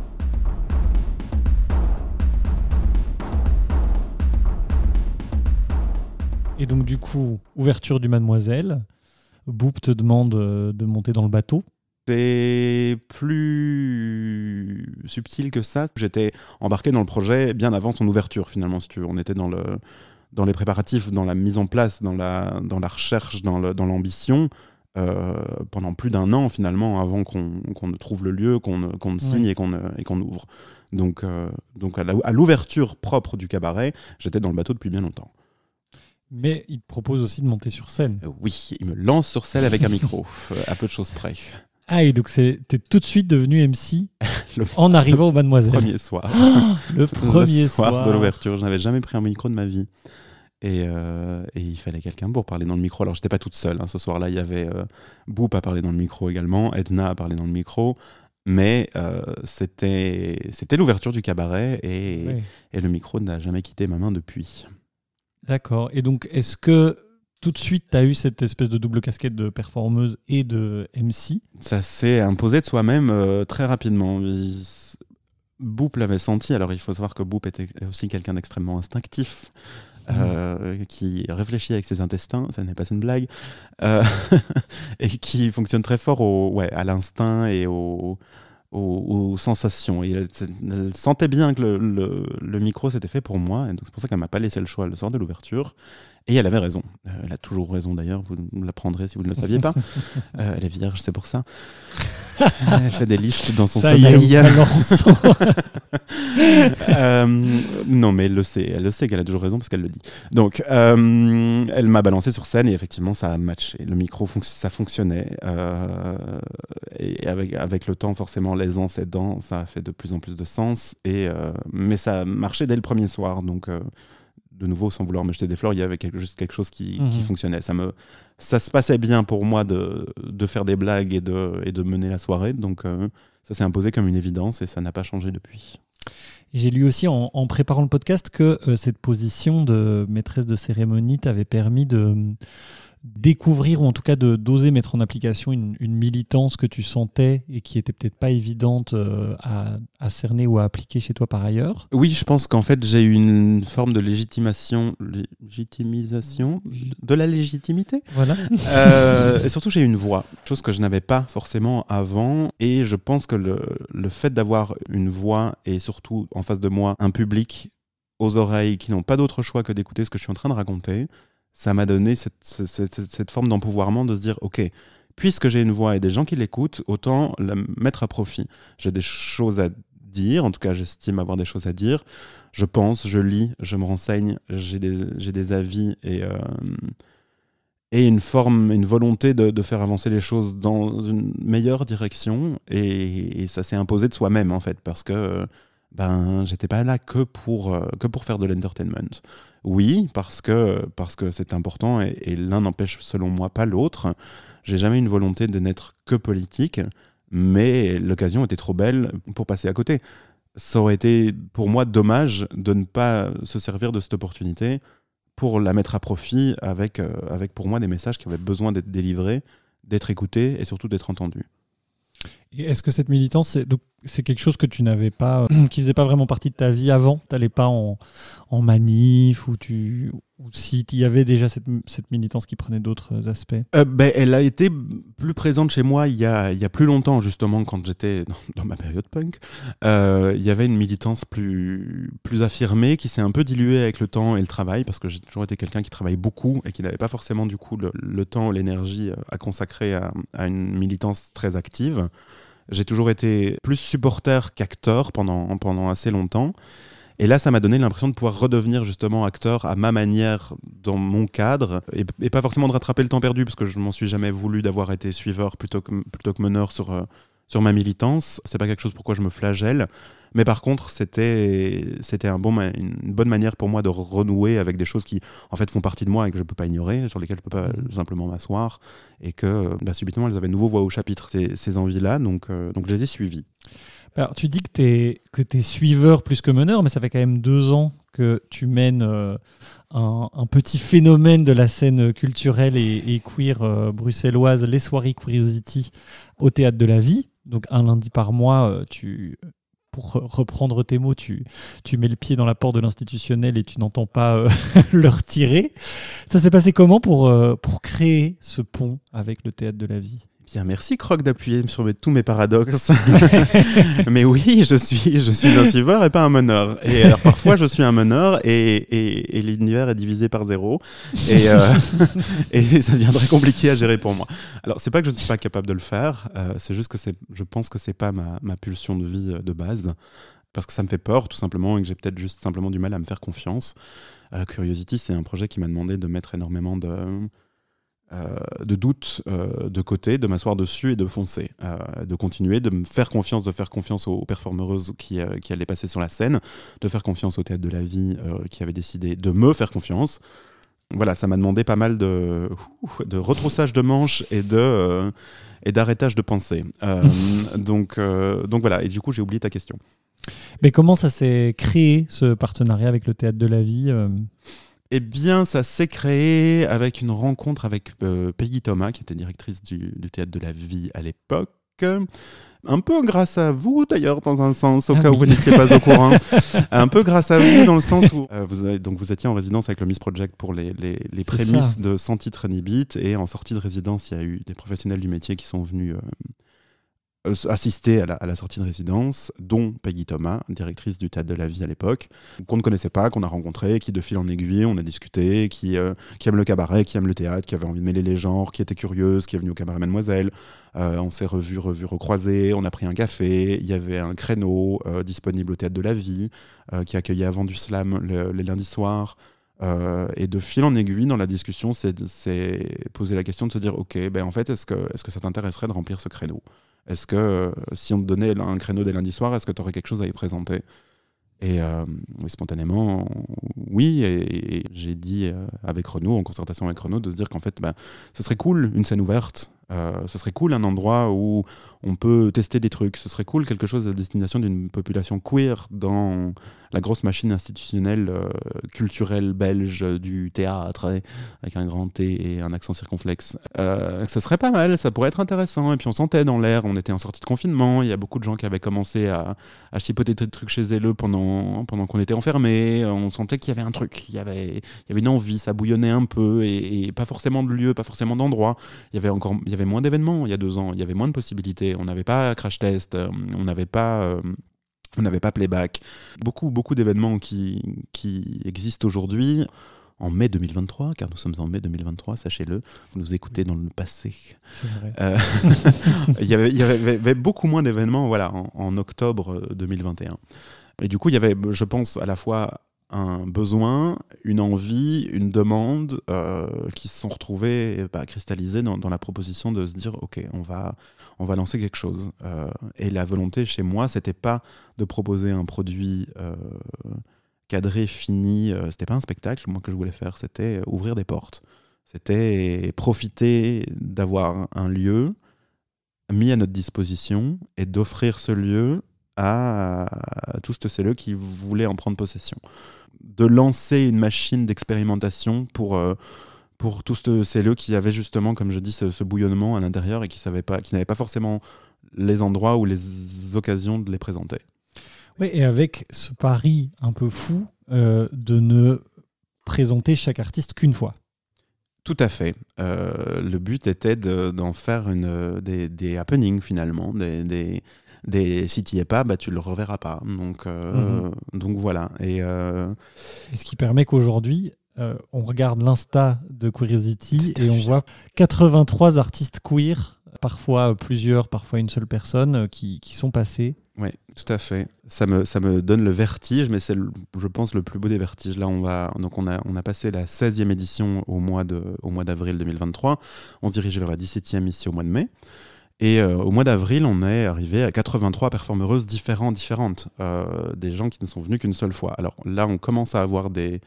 Et donc du coup, ouverture du Mademoiselle, Boop te demande de monter dans le bateau. C'est plus subtil que ça. J'étais embarqué dans le projet bien avant son ouverture, finalement, si tu veux. On était dans le... dans les préparatifs, dans la mise en place, dans la, dans la recherche, dans, le, dans l'ambition, euh, pendant plus d'un an finalement, avant qu'on, qu'on ne trouve le lieu, qu'on ne, qu'on ne signe oui. et, qu'on ne, et qu'on ouvre. Donc, euh, donc à, la, à l'ouverture propre du cabaret, j'étais dans le bateau depuis bien longtemps. Mais il te propose aussi de monter sur scène. Euh, oui, il me lance sur scène avec un micro, à peu de choses près. Ah, et donc c'est, t'es tout de suite devenu M C le, en arrivant au Mademoiselle. Le premier soir. Oh, le premier le soir, soir de l'ouverture. Je n'avais jamais pris un micro de ma vie. Et, euh, et il fallait quelqu'un pour parler dans le micro. Alors, je n'étais pas toute seule. Hein. Ce soir-là, il y avait euh, Boop à parler dans le micro également. Edna à parler dans le micro. Mais euh, c'était, c'était l'ouverture du cabaret et, oui. et le micro n'a jamais quitté ma main depuis. D'accord. Et donc, est-ce que tout de suite, tu as eu cette espèce de double casquette de performeuse et de M C ? Ça s'est imposé de soi-même euh, très rapidement. Boop l'avait senti. Alors, il faut savoir que Boop était aussi quelqu'un d'extrêmement instinctif, euh, mmh. qui réfléchit avec ses intestins, ça n'est pas une blague, euh, et qui fonctionne très fort au, ouais, à l'instinct et au, aux, aux sensations. Et elle, elle sentait bien que le, le, le micro s'était fait pour moi, et donc c'est pour ça qu'elle ne m'a pas laissé le choix le soir de l'ouverture. Et elle avait raison. Euh, elle a toujours raison d'ailleurs, vous l'apprendrez si vous ne le saviez pas. Euh, elle est vierge, c'est pour ça. Elle fait des listes dans son ça sommeil. Y est, euh, non, mais elle le sait. Elle le sait qu'elle a toujours raison parce qu'elle le dit. Donc, euh, elle m'a balancé sur scène et effectivement, ça a matché. Le micro, fonc- ça fonctionnait. Euh, et avec, avec le temps, forcément, l'aisance aidant, ça a fait de plus en plus de sens. Et, euh, mais ça marchait dès le premier soir. Donc, euh, de nouveau, sans vouloir me jeter des fleurs, il y avait quelque, juste quelque chose qui, mmh. qui fonctionnait. Ça, me, ça se passait bien pour moi de, de faire des blagues et de, et de mener la soirée. Donc, euh, ça s'est imposé comme une évidence et ça n'a pas changé depuis. J'ai lu aussi en, en préparant le podcast que euh, cette position de maîtresse de cérémonie t'avait permis de découvrir, ou en tout cas de, d'oser mettre en application une, une militance que tu sentais et qui était peut-être pas évidente euh, à, à cerner ou à appliquer chez toi par ailleurs. Oui, je pense qu'en fait j'ai eu une forme de légitimation, légitimisation, de la légitimité. Voilà. euh, et surtout j'ai eu une voix, chose que je n'avais pas forcément avant. Et je pense que le, le fait d'avoir une voix et surtout en face de moi un public aux oreilles qui n'ont pas d'autre choix que d'écouter ce que je suis en train de raconter, ça m'a donné cette, cette, cette, cette forme d'empouvoirment de se dire, ok, puisque j'ai une voix et des gens qui l'écoutent, autant la mettre à profit. J'ai des choses à dire, en tout cas j'estime avoir des choses à dire. Je pense, je lis, je me renseigne, j'ai des, j'ai des avis et, euh, et une forme, une volonté de, de faire avancer les choses dans une meilleure direction. Et, et ça s'est imposé de soi-même en fait, parce que ben, j'étais pas là que pour, euh, que pour faire de l'entertainment. Oui, parce que, parce que c'est important et, et l'un n'empêche selon moi pas l'autre. J'ai jamais eu une volonté de n'être que politique, mais l'occasion était trop belle pour passer à côté. Ça aurait été pour moi dommage de ne pas se servir de cette opportunité pour la mettre à profit avec, euh, avec pour moi des messages qui avaient besoin d'être délivrés, d'être écoutés et surtout d'être entendus. Et est-ce que cette militance, c'est, donc, c'est quelque chose que tu n'avais pas, qui faisait pas vraiment partie de ta vie avant ? Tu n'allais pas en, en manif ou, tu, ou si il y avait déjà cette, cette militance qui prenait d'autres aspects ? euh, ben, Elle a été plus présente chez moi il y a, il y a plus longtemps, justement, quand j'étais dans, dans ma période punk. Euh, il y avait une militance plus, plus affirmée qui s'est un peu diluée avec le temps et le travail, parce que j'ai toujours été quelqu'un qui travaille beaucoup et qui n'avait pas forcément du coup le, le temps ou l'énergie à consacrer à, à une militance très active. J'ai toujours été plus supporter qu'acteur pendant, pendant assez longtemps. Et là, ça m'a donné l'impression de pouvoir redevenir justement acteur à ma manière, dans mon cadre, et, et pas forcément de rattraper le temps perdu, parce que je m'en suis jamais voulu d'avoir été suiveur plutôt que, plutôt que meneur sur, euh, sur ma militance. C'est pas quelque chose pourquoi je me flagelle. Mais par contre, c'était, c'était un bon ma- une bonne manière pour moi de renouer avec des choses qui, en fait, font partie de moi et que je ne peux pas ignorer, sur lesquelles je ne peux pas simplement m'asseoir, et que, bah, subitement, elles avaient nouveau voix au chapitre, ces, ces envies-là, donc, euh, donc je les ai suivies. Alors, tu dis que tu es que t'es suiveur plus que meneur, mais ça fait quand même deux ans que tu mènes euh, un, un petit phénomène de la scène culturelle et, et queer euh, bruxelloise, les soirées Curiosity, au Théâtre de la Vie. Donc, un lundi par mois, euh, tu... pour reprendre tes mots, tu, tu mets le pied dans la porte de l'institutionnel et tu n'entends pas euh, le retirer. Ça s'est passé comment pour, euh, pour créer ce pont avec le Théâtre de la Vie ? Bien, merci Croc d'appuyer sur mes, tous mes paradoxes. Mais oui, je suis, je suis un suiveur et pas un meneur. Et alors parfois je suis un meneur et, et, et l'univers est divisé par zéro. Et, euh, et ça devient très compliqué à gérer pour moi. Alors c'est pas que je ne suis pas capable de le faire, euh, c'est juste que c'est, je pense que c'est pas ma, ma pulsion de vie de base. Parce que ça me fait peur tout simplement et que j'ai peut-être juste simplement du mal à me faire confiance. Euh, Curiosity, c'est un projet qui m'a demandé de mettre énormément de... Euh, de doute euh, de côté, de m'asseoir dessus et de foncer, euh, de continuer, de me faire confiance, de faire confiance aux performeuses qui, euh, qui allaient passer sur la scène, de faire confiance au Théâtre de la Vie euh, qui avait décidé de me faire confiance. Voilà, ça m'a demandé pas mal de, de retroussage de manches et, de, euh, et d'arrêtage de pensée. Euh, donc, euh, donc voilà, et du coup j'ai oublié ta question. Mais comment ça s'est créé, ce partenariat avec le Théâtre de la Vie euh... Eh bien, ça s'est créé avec une rencontre avec euh, Peggy Thomas, qui était directrice du, du Théâtre de la Vie à l'époque, Un peu grâce à vous, d'ailleurs, dans un sens, au ah cas oui. où vous n'étiez pas au courant. Un peu grâce à vous, dans le sens où euh, vous, avez, donc vous étiez en résidence avec le Miss Project pour les, les, les prémices ça. de Sans titre ni beat. Et en sortie de résidence, il y a eu des professionnels du métier qui sont venus euh, assister à la, à la sortie de résidence, dont Peggy Thomas, directrice du Théâtre de la Vie à l'époque, qu'on ne connaissait pas, qu'on a rencontré, qui de fil en aiguille, on a discuté, qui, euh, qui aime le cabaret, qui aime le théâtre, qui avait envie de mêler les genres, qui était curieuse, qui est venue au cabaret Mademoiselle. Euh, on s'est revus, revus, recroisés, on a pris un café, il y avait un créneau euh, disponible au Théâtre de la Vie, euh, qui accueillait avant du slam le, les lundis soirs. Euh, et de fil en aiguille, dans la discussion, c'est, c'est poser la question de se dire, ok, ben en fait, est-ce que, est-ce que ça t'intéresserait de remplir ce créneau ? Est-ce que, euh, si on te donnait un créneau des lundis soirs, est-ce que tu aurais quelque chose à y présenter ? Et, euh, et spontanément, oui, et, et j'ai dit euh, avec Renaud, en concertation avec Renaud, de se dire qu'en fait, bah, ce serait cool une scène ouverte, euh, ce serait cool un endroit où on peut tester des trucs, ce serait cool quelque chose à destination d'une population queer dans la grosse machine institutionnelle euh, culturelle belge du théâtre, et, avec un grand T et un accent circonflexe. Euh, ce serait pas mal, ça pourrait être intéressant, et puis on sentait dans l'air, on était en sortie de confinement, il y a beaucoup de gens qui avaient commencé à, à chipoter des trucs chez eux pendant, pendant qu'on était enfermés, on sentait qu'il y avait un truc, il y avait, il y avait une envie, ça bouillonnait un peu, et, et pas forcément de lieu, pas forcément d'endroit. Il y avait encore, il y avait moins d'événements il y a deux ans, il y avait moins de possibilités, on n'avait pas Crash Test, on n'avait pas... Euh, on n'avait pas Playback. Beaucoup, beaucoup d'événements qui, qui existent aujourd'hui. En mai deux mille vingt-trois, car nous sommes en mai deux mille vingt-trois, sachez-le, vous nous écoutez dans le passé. C'est vrai. Euh, il, y avait, il y avait beaucoup moins d'événements voilà, en, en octobre deux mille vingt et un. Et du coup, il y avait, je pense, à la fois un besoin, une envie, une demande euh, qui se sont retrouvées bah, cristallisées dans, dans la proposition de se dire ok, on va, on va lancer quelque chose. Euh, et la volonté chez moi, c'était pas de proposer un produit euh, cadré, fini. Euh, c'était pas un spectacle, moi, que je voulais faire. C'était ouvrir des portes. C'était profiter d'avoir un lieu mis à notre disposition et d'offrir ce lieu à tous ceux qui voulaient en prendre possession. De lancer une machine d'expérimentation pour, euh, pour tous ceux qui avaient justement, comme je dis, ce, ce bouillonnement à l'intérieur et qui savaient pas, qui n'avaient pas forcément les endroits ou les occasions de les présenter. Oui, et avec ce pari un peu fou euh, de ne présenter chaque artiste qu'une fois. Tout à fait. Euh, le but était de, d'en faire une, des, des happenings finalement, des... des Des, si tu n'y es pas, bah, tu ne le reverras pas. Donc, euh, mmh. donc voilà. Et, euh... et ce qui permet qu'aujourd'hui, euh, on regarde l'Insta de Queerosity et on voit quatre-vingt-trois artistes queer, parfois plusieurs, parfois une seule personne, qui, qui sont passés. Oui, tout à fait. Ça me, ça me donne le vertige, mais c'est, le, je pense, le plus beau des vertiges. Là, on, va, donc on, a, on a passé la seizième édition au mois, de, au mois d'avril deux mille vingt-trois. On se dirige vers la dix-septième ici au mois de mai. Et euh, au mois d'avril, on est arrivé à quatre-vingt-trois performeuses différentes, différentes, euh, des gens qui ne sont venus qu'une seule fois. Alors là, on commence à avoir des,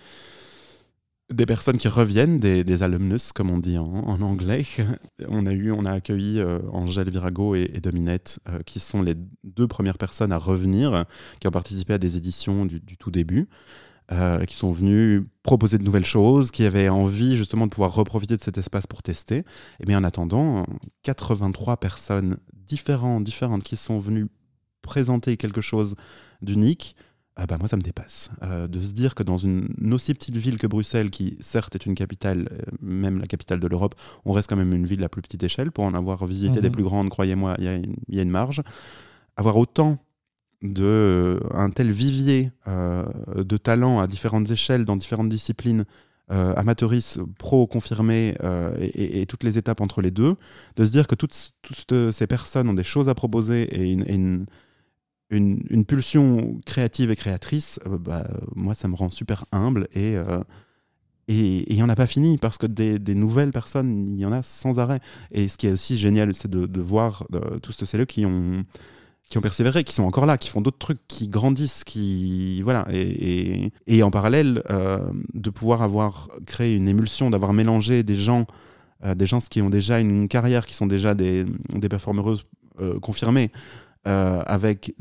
des personnes qui reviennent, des, des alumnus, comme on dit en, en anglais. On a, eu, on a accueilli euh, Angèle Virago et, et Dominette, euh, qui sont les deux premières personnes à revenir, qui ont participé à des éditions du, du tout début. Euh, qui sont venus proposer de nouvelles choses, qui avaient envie justement de pouvoir reprofiter de cet espace pour tester. Et bien en attendant, quatre-vingt-trois personnes différentes, différentes qui sont venues présenter quelque chose d'unique, euh, bah moi ça me dépasse. Euh, de se dire que dans une, une aussi petite ville que Bruxelles, qui certes est une capitale, euh, même la capitale de l'Europe, on reste quand même une ville à plus petite échelle. Pour en avoir visité mmh. des plus grandes, croyez-moi, il y a une, y a une marge. Avoir autant de euh, un tel vivier euh, de talents à différentes échelles, dans différentes disciplines, euh, amateuristes, pro, confirmés, euh, et, et, et toutes les étapes entre les deux, de se dire que toutes, toutes ces personnes ont des choses à proposer et une, une, une, une pulsion créative et créatrice, euh, bah, moi ça me rend super humble et euh, et il n'y en a pas fini, parce que des, des nouvelles personnes, il y en a sans arrêt. Et ce qui est aussi génial, c'est de, de voir de, tous ceux qui ont qui ont persévéré, qui sont encore là, qui font d'autres trucs, qui grandissent, qui voilà, et, et, et en parallèle euh, de pouvoir avoir créé une émulsion, d'avoir mélangé des gens, euh, des gens qui ont déjà une carrière, qui sont déjà des, des performeuses euh, confirmées, euh, avec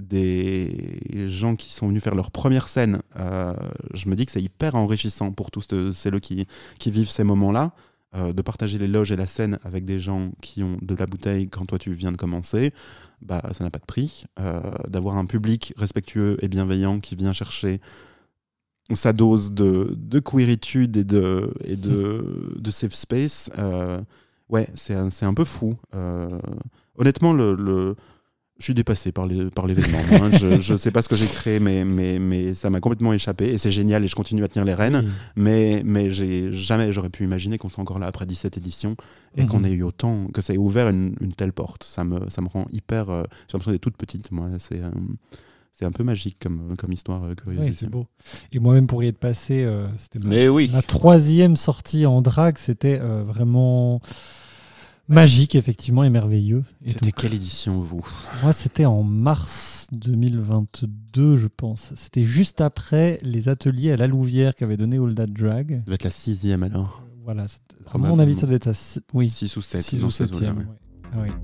des gens qui sont venus faire leur première scène. Euh, je me dis que c'est hyper enrichissant pour tous ceux qui, qui vivent ces moments-là. euh, de partager les loges et la scène avec des gens qui ont de la bouteille quand toi tu viens de commencer, bah, ça n'a pas de prix. Euh, d'avoir un public respectueux et bienveillant qui vient chercher sa dose de, de queeritude et de, et de, de safe space, euh, ouais, c'est un, c'est un peu fou. Euh, honnêtement, le, le, je suis dépassé par, les, par l'événement. Hein. Je ne sais pas ce que j'ai créé, mais, mais, mais ça m'a complètement échappé. Et c'est génial et je continue à tenir les rênes. Oui. Mais, mais j'ai, jamais j'aurais pu imaginer qu'on soit encore là après dix-sept éditions et mm-hmm. qu'on ait eu autant, que ça ait ouvert une, une telle porte. Ça me, ça me rend hyper... Euh, j'ai l'impression d'être toute petite, moi. C'est... Euh, C'est un peu magique comme, comme histoire euh, curieuse. Oui, c'est beau. Et moi-même, pour y être passé, euh, c'était ma, Mais oui. ma troisième sortie en drague. C'était euh, vraiment magique, effectivement, et merveilleux. Et c'était donc, quelle édition, vous ? Moi, c'était en mars deux mille vingt-deux, je pense. C'était juste après les ateliers à la Louvière qu'avait donné All That Drag. Ça doit être la sixième, alors. Voilà. À mon avis, ça doit être à six, oui. six ou sept. six ou septième, ouais. Ah, oui.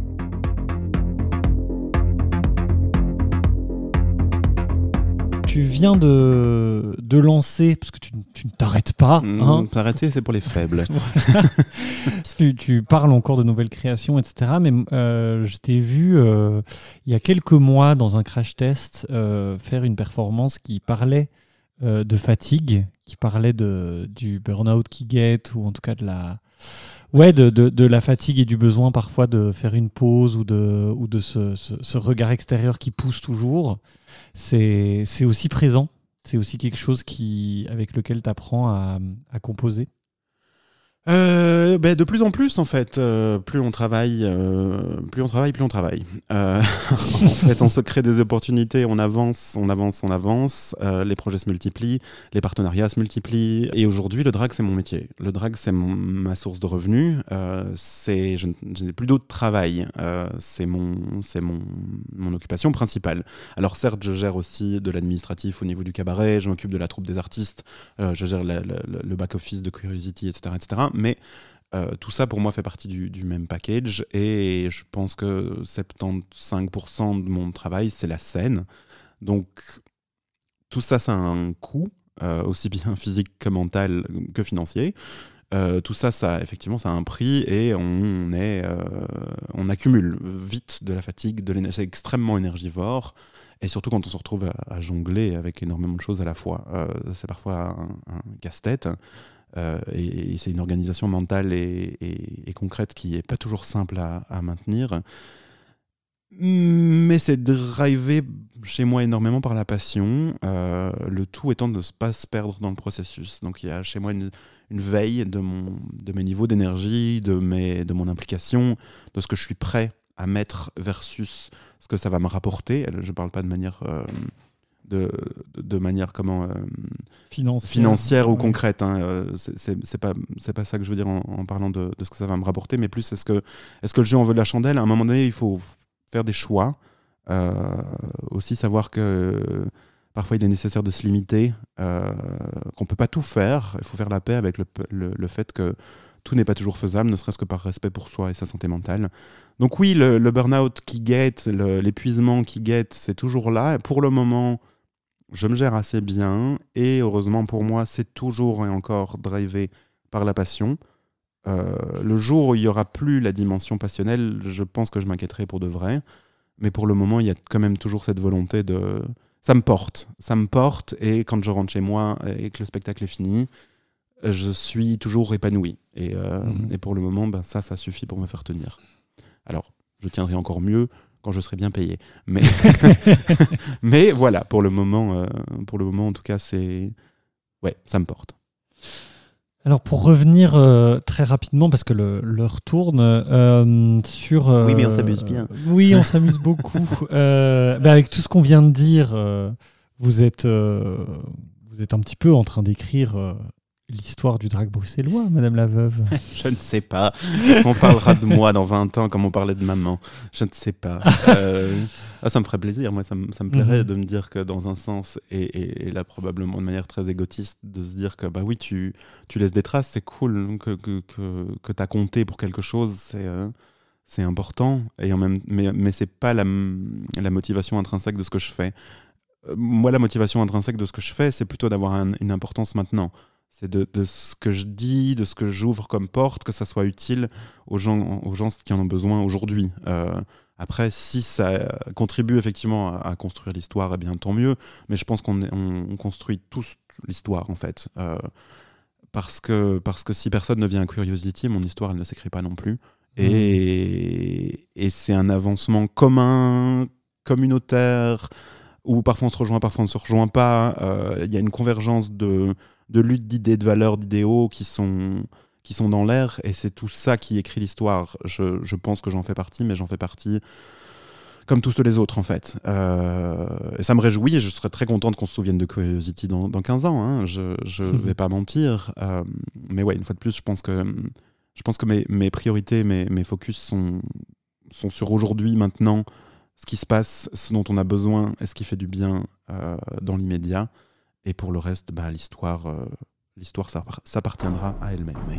Tu viens de, de lancer, parce que tu, tu ne t'arrêtes pas. Hein. T'arrêter, c'est pour les faibles. tu, tu parles encore de nouvelles créations, et cetera. Mais euh, je t'ai vu, euh, il y a quelques mois, dans un crash test, euh, faire une performance qui parlait euh, de fatigue, qui parlait de, du burn-out qui guette, ou en tout cas de la... Ouais, de, de, de la fatigue et du besoin parfois de faire une pause ou de, ou de ce, ce, ce regard extérieur qui pousse toujours. C'est, c'est aussi présent. C'est aussi quelque chose qui, avec lequel tu apprends à, à composer. Euh, ben de plus en plus en fait, euh, plus on travaille, euh, plus on travaille, plus on travaille. Euh, en fait, on se crée des opportunités, on avance, on avance, on avance. Euh, les projets se multiplient, les partenariats se multiplient. Et aujourd'hui, le drag c'est mon métier. Le drag c'est mon, ma source de revenus. Euh, c'est, je, je n'ai plus d'autre travail. Euh, c'est mon, c'est mon, mon occupation principale. Alors certes, je gère aussi de l'administratif au niveau du cabaret. Je m'occupe de la troupe des artistes. Euh, je gère la, la, le back office de Curiosity, et cetera, et cetera. Mais euh, tout ça, pour moi, fait partie du, du même package. Et je pense que soixante-quinze pour cent de mon travail, c'est la scène. Donc, tout ça, ça a un coût, euh, aussi bien physique que mental que financier. Euh, tout ça, ça, effectivement, ça a un prix et on, est, euh, on accumule vite de la fatigue, de l'énergie. C'est extrêmement énergivore. Et surtout quand on se retrouve à, à jongler avec énormément de choses à la fois. Euh, c'est parfois un, un casse-tête. Euh, et, et c'est une organisation mentale et, et, et concrète qui n'est pas toujours simple à, à maintenir. Mais c'est drivé chez moi énormément par la passion, euh, le tout étant de ne pas se perdre dans le processus. Donc il y a chez moi une, une veille de, mon, de mes niveaux d'énergie, de, mes, de mon implication, de ce que je suis prêt à mettre versus ce que ça va me rapporter. Je ne parle pas de manière... Euh, De, de manière comment euh, financière, financière ou ouais. concrète. Hein. Euh, c'est, c'est, c'est, pas, c'est pas ça que je veux dire en, en parlant de, de ce que ça va me rapporter, mais plus est-ce que, est-ce que le jeu en veut de la chandelle ? À un moment donné, il faut faire des choix. Euh, aussi savoir que parfois il est nécessaire de se limiter, euh, qu'on peut pas tout faire. Il faut faire la paix avec le, le, le fait que tout n'est pas toujours faisable, ne serait-ce que par respect pour soi et sa santé mentale. Donc oui, le, le burn-out qui guette, le, l'épuisement qui guette, c'est toujours là. Et pour le moment, je me gère assez bien et heureusement pour moi, c'est toujours et encore drivé par la passion. Euh, le jour où il n'y aura plus la dimension passionnelle, je pense que je m'inquiéterai pour de vrai. Mais pour le moment, il y a quand même toujours cette volonté de... Ça me porte, ça me porte et quand je rentre chez moi et que le spectacle est fini, je suis toujours épanoui. Et, euh, mmh. et pour le moment, ben, ça, ça suffit pour me faire tenir. Alors, je tiendrai encore mieux quand je serai bien payé. Mais, mais voilà, pour le moment, euh, pour le moment, en tout cas, c'est... Ouais, ça me porte. Alors, pour revenir euh, très rapidement, parce que le, l'heure tourne, euh, sur... Euh, oui, mais on s'amuse bien. Euh, oui, on s'amuse beaucoup. Euh, bah, avec tout ce qu'on vient de dire, euh, vous, êtes, euh, vous êtes un petit peu en train d'écrire... Euh, l'histoire du drag bruxellois, Madame la Veuve. Je ne sais pas. Est-ce qu'on parlera de moi dans vingt ans comme on parlait de maman ? Je ne sais pas. Euh, ah, ça me ferait plaisir. Moi, ça me, ça me plairait mm-hmm. de me dire que dans un sens, et, et, et là probablement de manière très égotiste, de se dire que bah oui, tu, tu laisses des traces, c'est cool, que, que, que, que tu as compté pour quelque chose, c'est, euh, c'est important. Et en même, mais mais ce n'est pas la, la motivation intrinsèque de ce que je fais. Euh, moi, la motivation intrinsèque de ce que je fais, c'est plutôt d'avoir un, une importance maintenant. C'est de, de ce que je dis, de ce que j'ouvre comme porte, que ça soit utile aux gens, aux gens qui en ont besoin aujourd'hui. Euh, après, si ça contribue effectivement à, à construire l'histoire, eh bien tant mieux. Mais je pense qu'on est, on, on construit tous l'histoire en fait. Euh, parce que, parce que si personne ne vient à Curiosity, mon histoire elle ne s'écrit pas non plus. Et, et c'est un avancement commun, communautaire, où parfois on se rejoint, parfois on ne se rejoint pas. Il euh, y a une convergence de, de luttes d'idées, de valeurs, d'idéaux qui sont, qui sont dans l'air, et c'est tout ça qui écrit l'histoire. Je, je pense que j'en fais partie, mais j'en fais partie comme tous les autres, en fait. Euh, et ça me réjouit, et je serais très contente qu'on se souvienne de Curiosity dans, dans quinze ans. Hein. Je ne vais pas mentir. Euh, mais ouais, une fois de plus, je pense que... Je pense que mes, mes priorités, mes, mes focus sont, sont sur aujourd'hui, maintenant, ce qui se passe, ce dont on a besoin et ce qui fait du bien euh, dans l'immédiat. Et pour le reste, bah, l'histoire, euh, l'histoire ça, ça appartiendra à elle-même. Mais...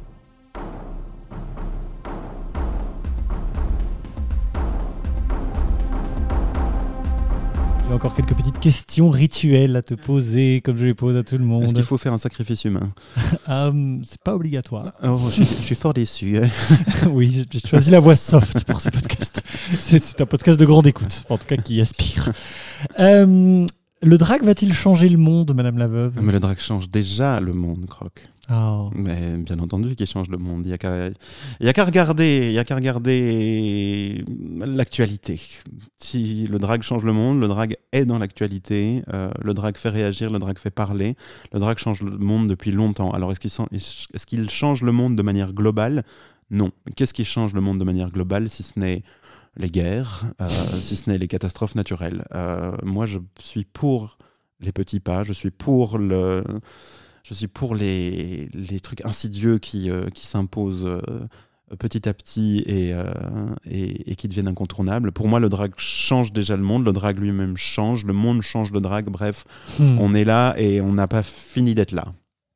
J'ai encore quelques petites questions rituelles à te poser, comme je les pose à tout le monde. Est-ce qu'il faut faire un sacrifice humain ? um, C'est pas obligatoire. Oh, je, je suis fort déçu. Oui, j'ai, j'ai choisi la voix soft pour ce podcast. C'est, c'est un podcast de grande écoute, enfin, en tout cas qui aspire. Euh, le drag va-t-il changer le monde, Madame la Veuve ? Mais le drag change déjà le monde, Croc. Oh. Mais bien entendu qu'il change le monde. Il n'y a qu'à, il y a qu'à regarder, il y a qu'à regarder l'actualité. Si le drag change le monde, le drag est dans l'actualité. Euh, le drag fait réagir, le drag fait parler. Le drag change le monde depuis longtemps. Alors est-ce qu'il, est-ce qu'il change le monde de manière globale ? Non. Mais qu'est-ce qui change le monde de manière globale si ce n'est les guerres, euh, si ce n'est les catastrophes naturelles ? euh, Moi, je suis pour les petits pas. Je suis pour le... Je suis pour les, les trucs insidieux qui, euh, qui s'imposent euh, petit à petit et, euh, et, et qui deviennent incontournables. Pour moi, le drag change déjà le monde, le drag lui-même change, le monde change le drag, bref, hmm. on est là et on n'a pas fini d'être là.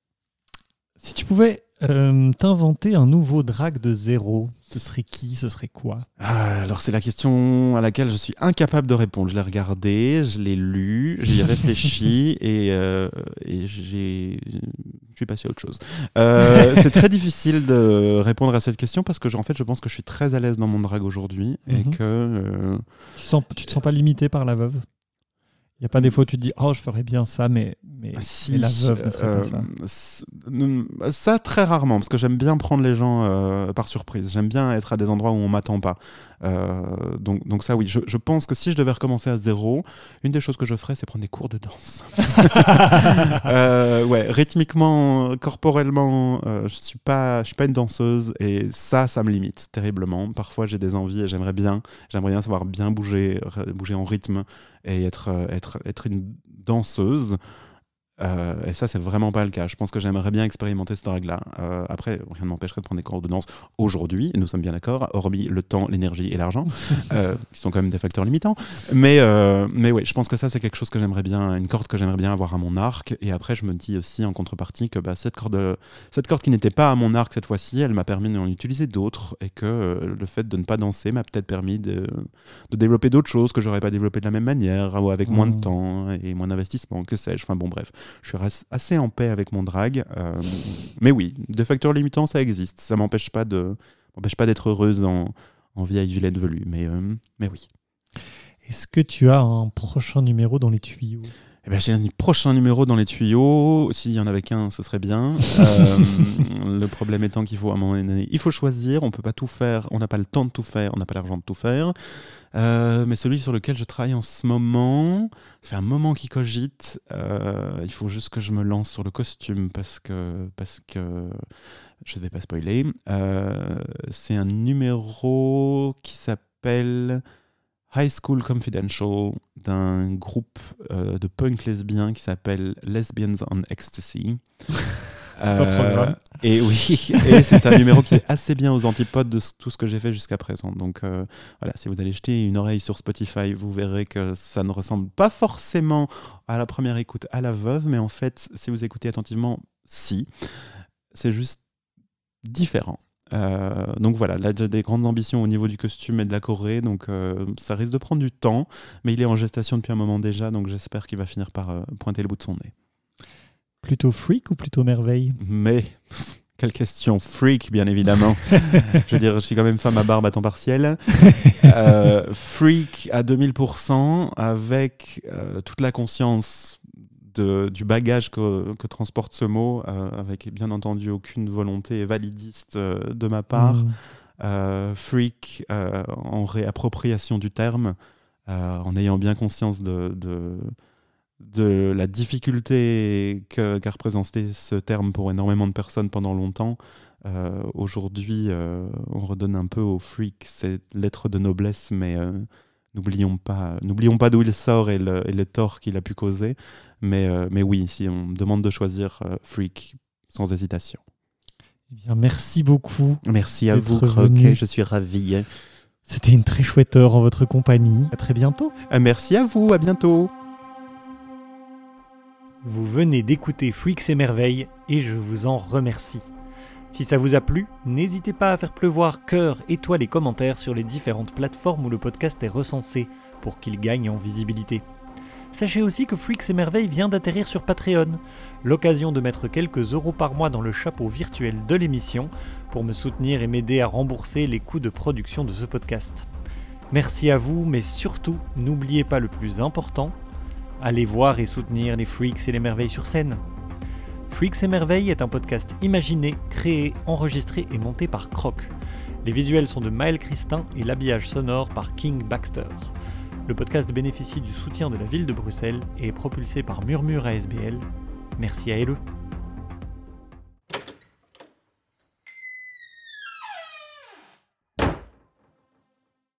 Si tu pouvais euh, t'inventer un nouveau drag de zéro, ce serait qui, ce serait quoi ? ah, Alors c'est la question à laquelle je suis incapable de répondre. Je l'ai regardé, je l'ai lu, j'y ai réfléchi et, euh, et j'ai... je suis passé à autre chose. Euh, c'est très difficile de répondre à cette question parce que en fait, je pense que je suis très à l'aise dans mon drag aujourd'hui et mm-hmm. que... Euh... Tu, sens, tu te sens pas limité par la veuve ? Il n'y a pas des fois où tu te dis « Oh, je ferais bien ça, mais, mais, si, mais la veuve ne ferait euh, pas ça. » Ça, très rarement, parce que j'aime bien prendre les gens euh, par surprise. J'aime bien être à des endroits où on ne m'attend pas. Euh, donc, donc ça, oui. Je, je pense que si je devais recommencer à zéro, une des choses que je ferais, c'est prendre des cours de danse. euh, ouais, rythmiquement, corporellement, euh, je ne suis pas, je suis pas une danseuse et ça, ça me limite terriblement. Parfois, j'ai des envies et j'aimerais bien, j'aimerais bien savoir bien bouger, bouger en rythme et être, être, être une danseuse. Euh, et ça, c'est vraiment pas le cas. Je pense que j'aimerais bien expérimenter ce drag-là. Euh, après, rien ne m'empêcherait de prendre des cours de danse aujourd'hui, nous sommes bien d'accord, hormis le temps, l'énergie et l'argent, euh, qui sont quand même des facteurs limitants. Mais, euh, mais oui, je pense que ça, c'est quelque chose que j'aimerais bien, une corde que j'aimerais bien avoir à mon arc. Et après, je me dis aussi en contrepartie que bah, cette, corde, cette corde qui n'était pas à mon arc cette fois-ci, elle m'a permis d'en utiliser d'autres et que euh, le fait de ne pas danser m'a peut-être permis de, de développer d'autres choses que j'aurais pas développées de la même manière, ou avec mmh. moins de temps et moins d'investissement, que sais-je. Enfin bon, bref. Je suis assez en paix avec mon drag. Euh, mais oui, des facteurs limitants, ça existe. Ça ne m'empêche pas, de, m'empêche pas d'être heureuse en, en vieille vilaine velue. Mais, euh, mais oui. Est-ce que tu as un prochain numéro dans les tuyaux ? Eh ben, j'ai un prochain numéro dans les tuyaux. S'il y en avait qu'un, ce serait bien. Euh, le problème étant qu'il faut, à un moment donné, il faut choisir. On ne peut pas tout faire. On n'a pas le temps de tout faire. On n'a pas l'argent de tout faire. Euh, mais celui sur lequel je travaille en ce moment, c'est un moment qui cogite. Euh, il faut juste que je me lance sur le costume parce que, parce que je ne vais pas spoiler. Euh, c'est un numéro qui s'appelle High School Confidential d'un groupe euh, de punk lesbiens qui s'appelle Lesbians on Ecstasy. Euh, et oui, et c'est un numéro qui est assez bien aux antipodes de tout ce que j'ai fait jusqu'à présent. Donc euh, voilà, si vous allez jeter une oreille sur Spotify, vous verrez que ça ne ressemble pas forcément à la première écoute à la veuve, mais en fait, si vous écoutez attentivement, si, c'est juste différent. Euh, donc voilà, là j'ai des grandes ambitions au niveau du costume et de la choré, donc euh, ça risque de prendre du temps, mais il est en gestation depuis un moment déjà, donc j'espère qu'il va finir par euh, pointer le bout de son nez. Plutôt freak ou plutôt merveille ? Mais, quelle question, freak bien évidemment. Je veux dire, je suis quand même femme à barbe à temps partiel. Euh, freak à deux mille pour cent avec euh, toute la conscience de, du bagage que, que transporte ce mot, euh, avec bien entendu aucune volonté validiste euh, de ma part. Mmh. Euh, freak euh, en réappropriation du terme, euh, en ayant bien conscience de, de, de la difficulté que, qu'a représenté ce terme pour énormément de personnes pendant longtemps. Euh, aujourd'hui, euh, on redonne un peu au freak cette lettre de noblesse, mais euh, n'oublions pas, n'oublions pas d'où il sort et le, et le tort qu'il a pu causer. Mais, euh, mais oui, si on me demande de choisir euh, freak, sans hésitation. Eh bien, merci beaucoup. Merci à vous, Croquet, je suis ravi. C'était une très chouette heure en votre compagnie. À très bientôt. Euh, merci à vous, à bientôt. Vous venez d'écouter Freaks et Merveilles et je vous en remercie. Si ça vous a plu, n'hésitez pas à faire pleuvoir cœur, étoiles et commentaires sur les différentes plateformes où le podcast est recensé pour qu'il gagne en visibilité. Sachez aussi que Freaks et Merveilles vient d'atterrir sur Patreon, l'occasion de mettre quelques euros par mois dans le chapeau virtuel de l'émission pour me soutenir et m'aider à rembourser les coûts de production de ce podcast. Merci à vous, mais surtout, n'oubliez pas le plus important, allez voir et soutenir les Freaks et les Merveilles sur scène. Freaks et Merveilles est un podcast imaginé, créé, enregistré et monté par Croc. Les visuels sont de Maël Christin et l'habillage sonore par King Baxter. Le podcast bénéficie du soutien de la ville de Bruxelles et est propulsé par Murmure A S B L. Merci à L E.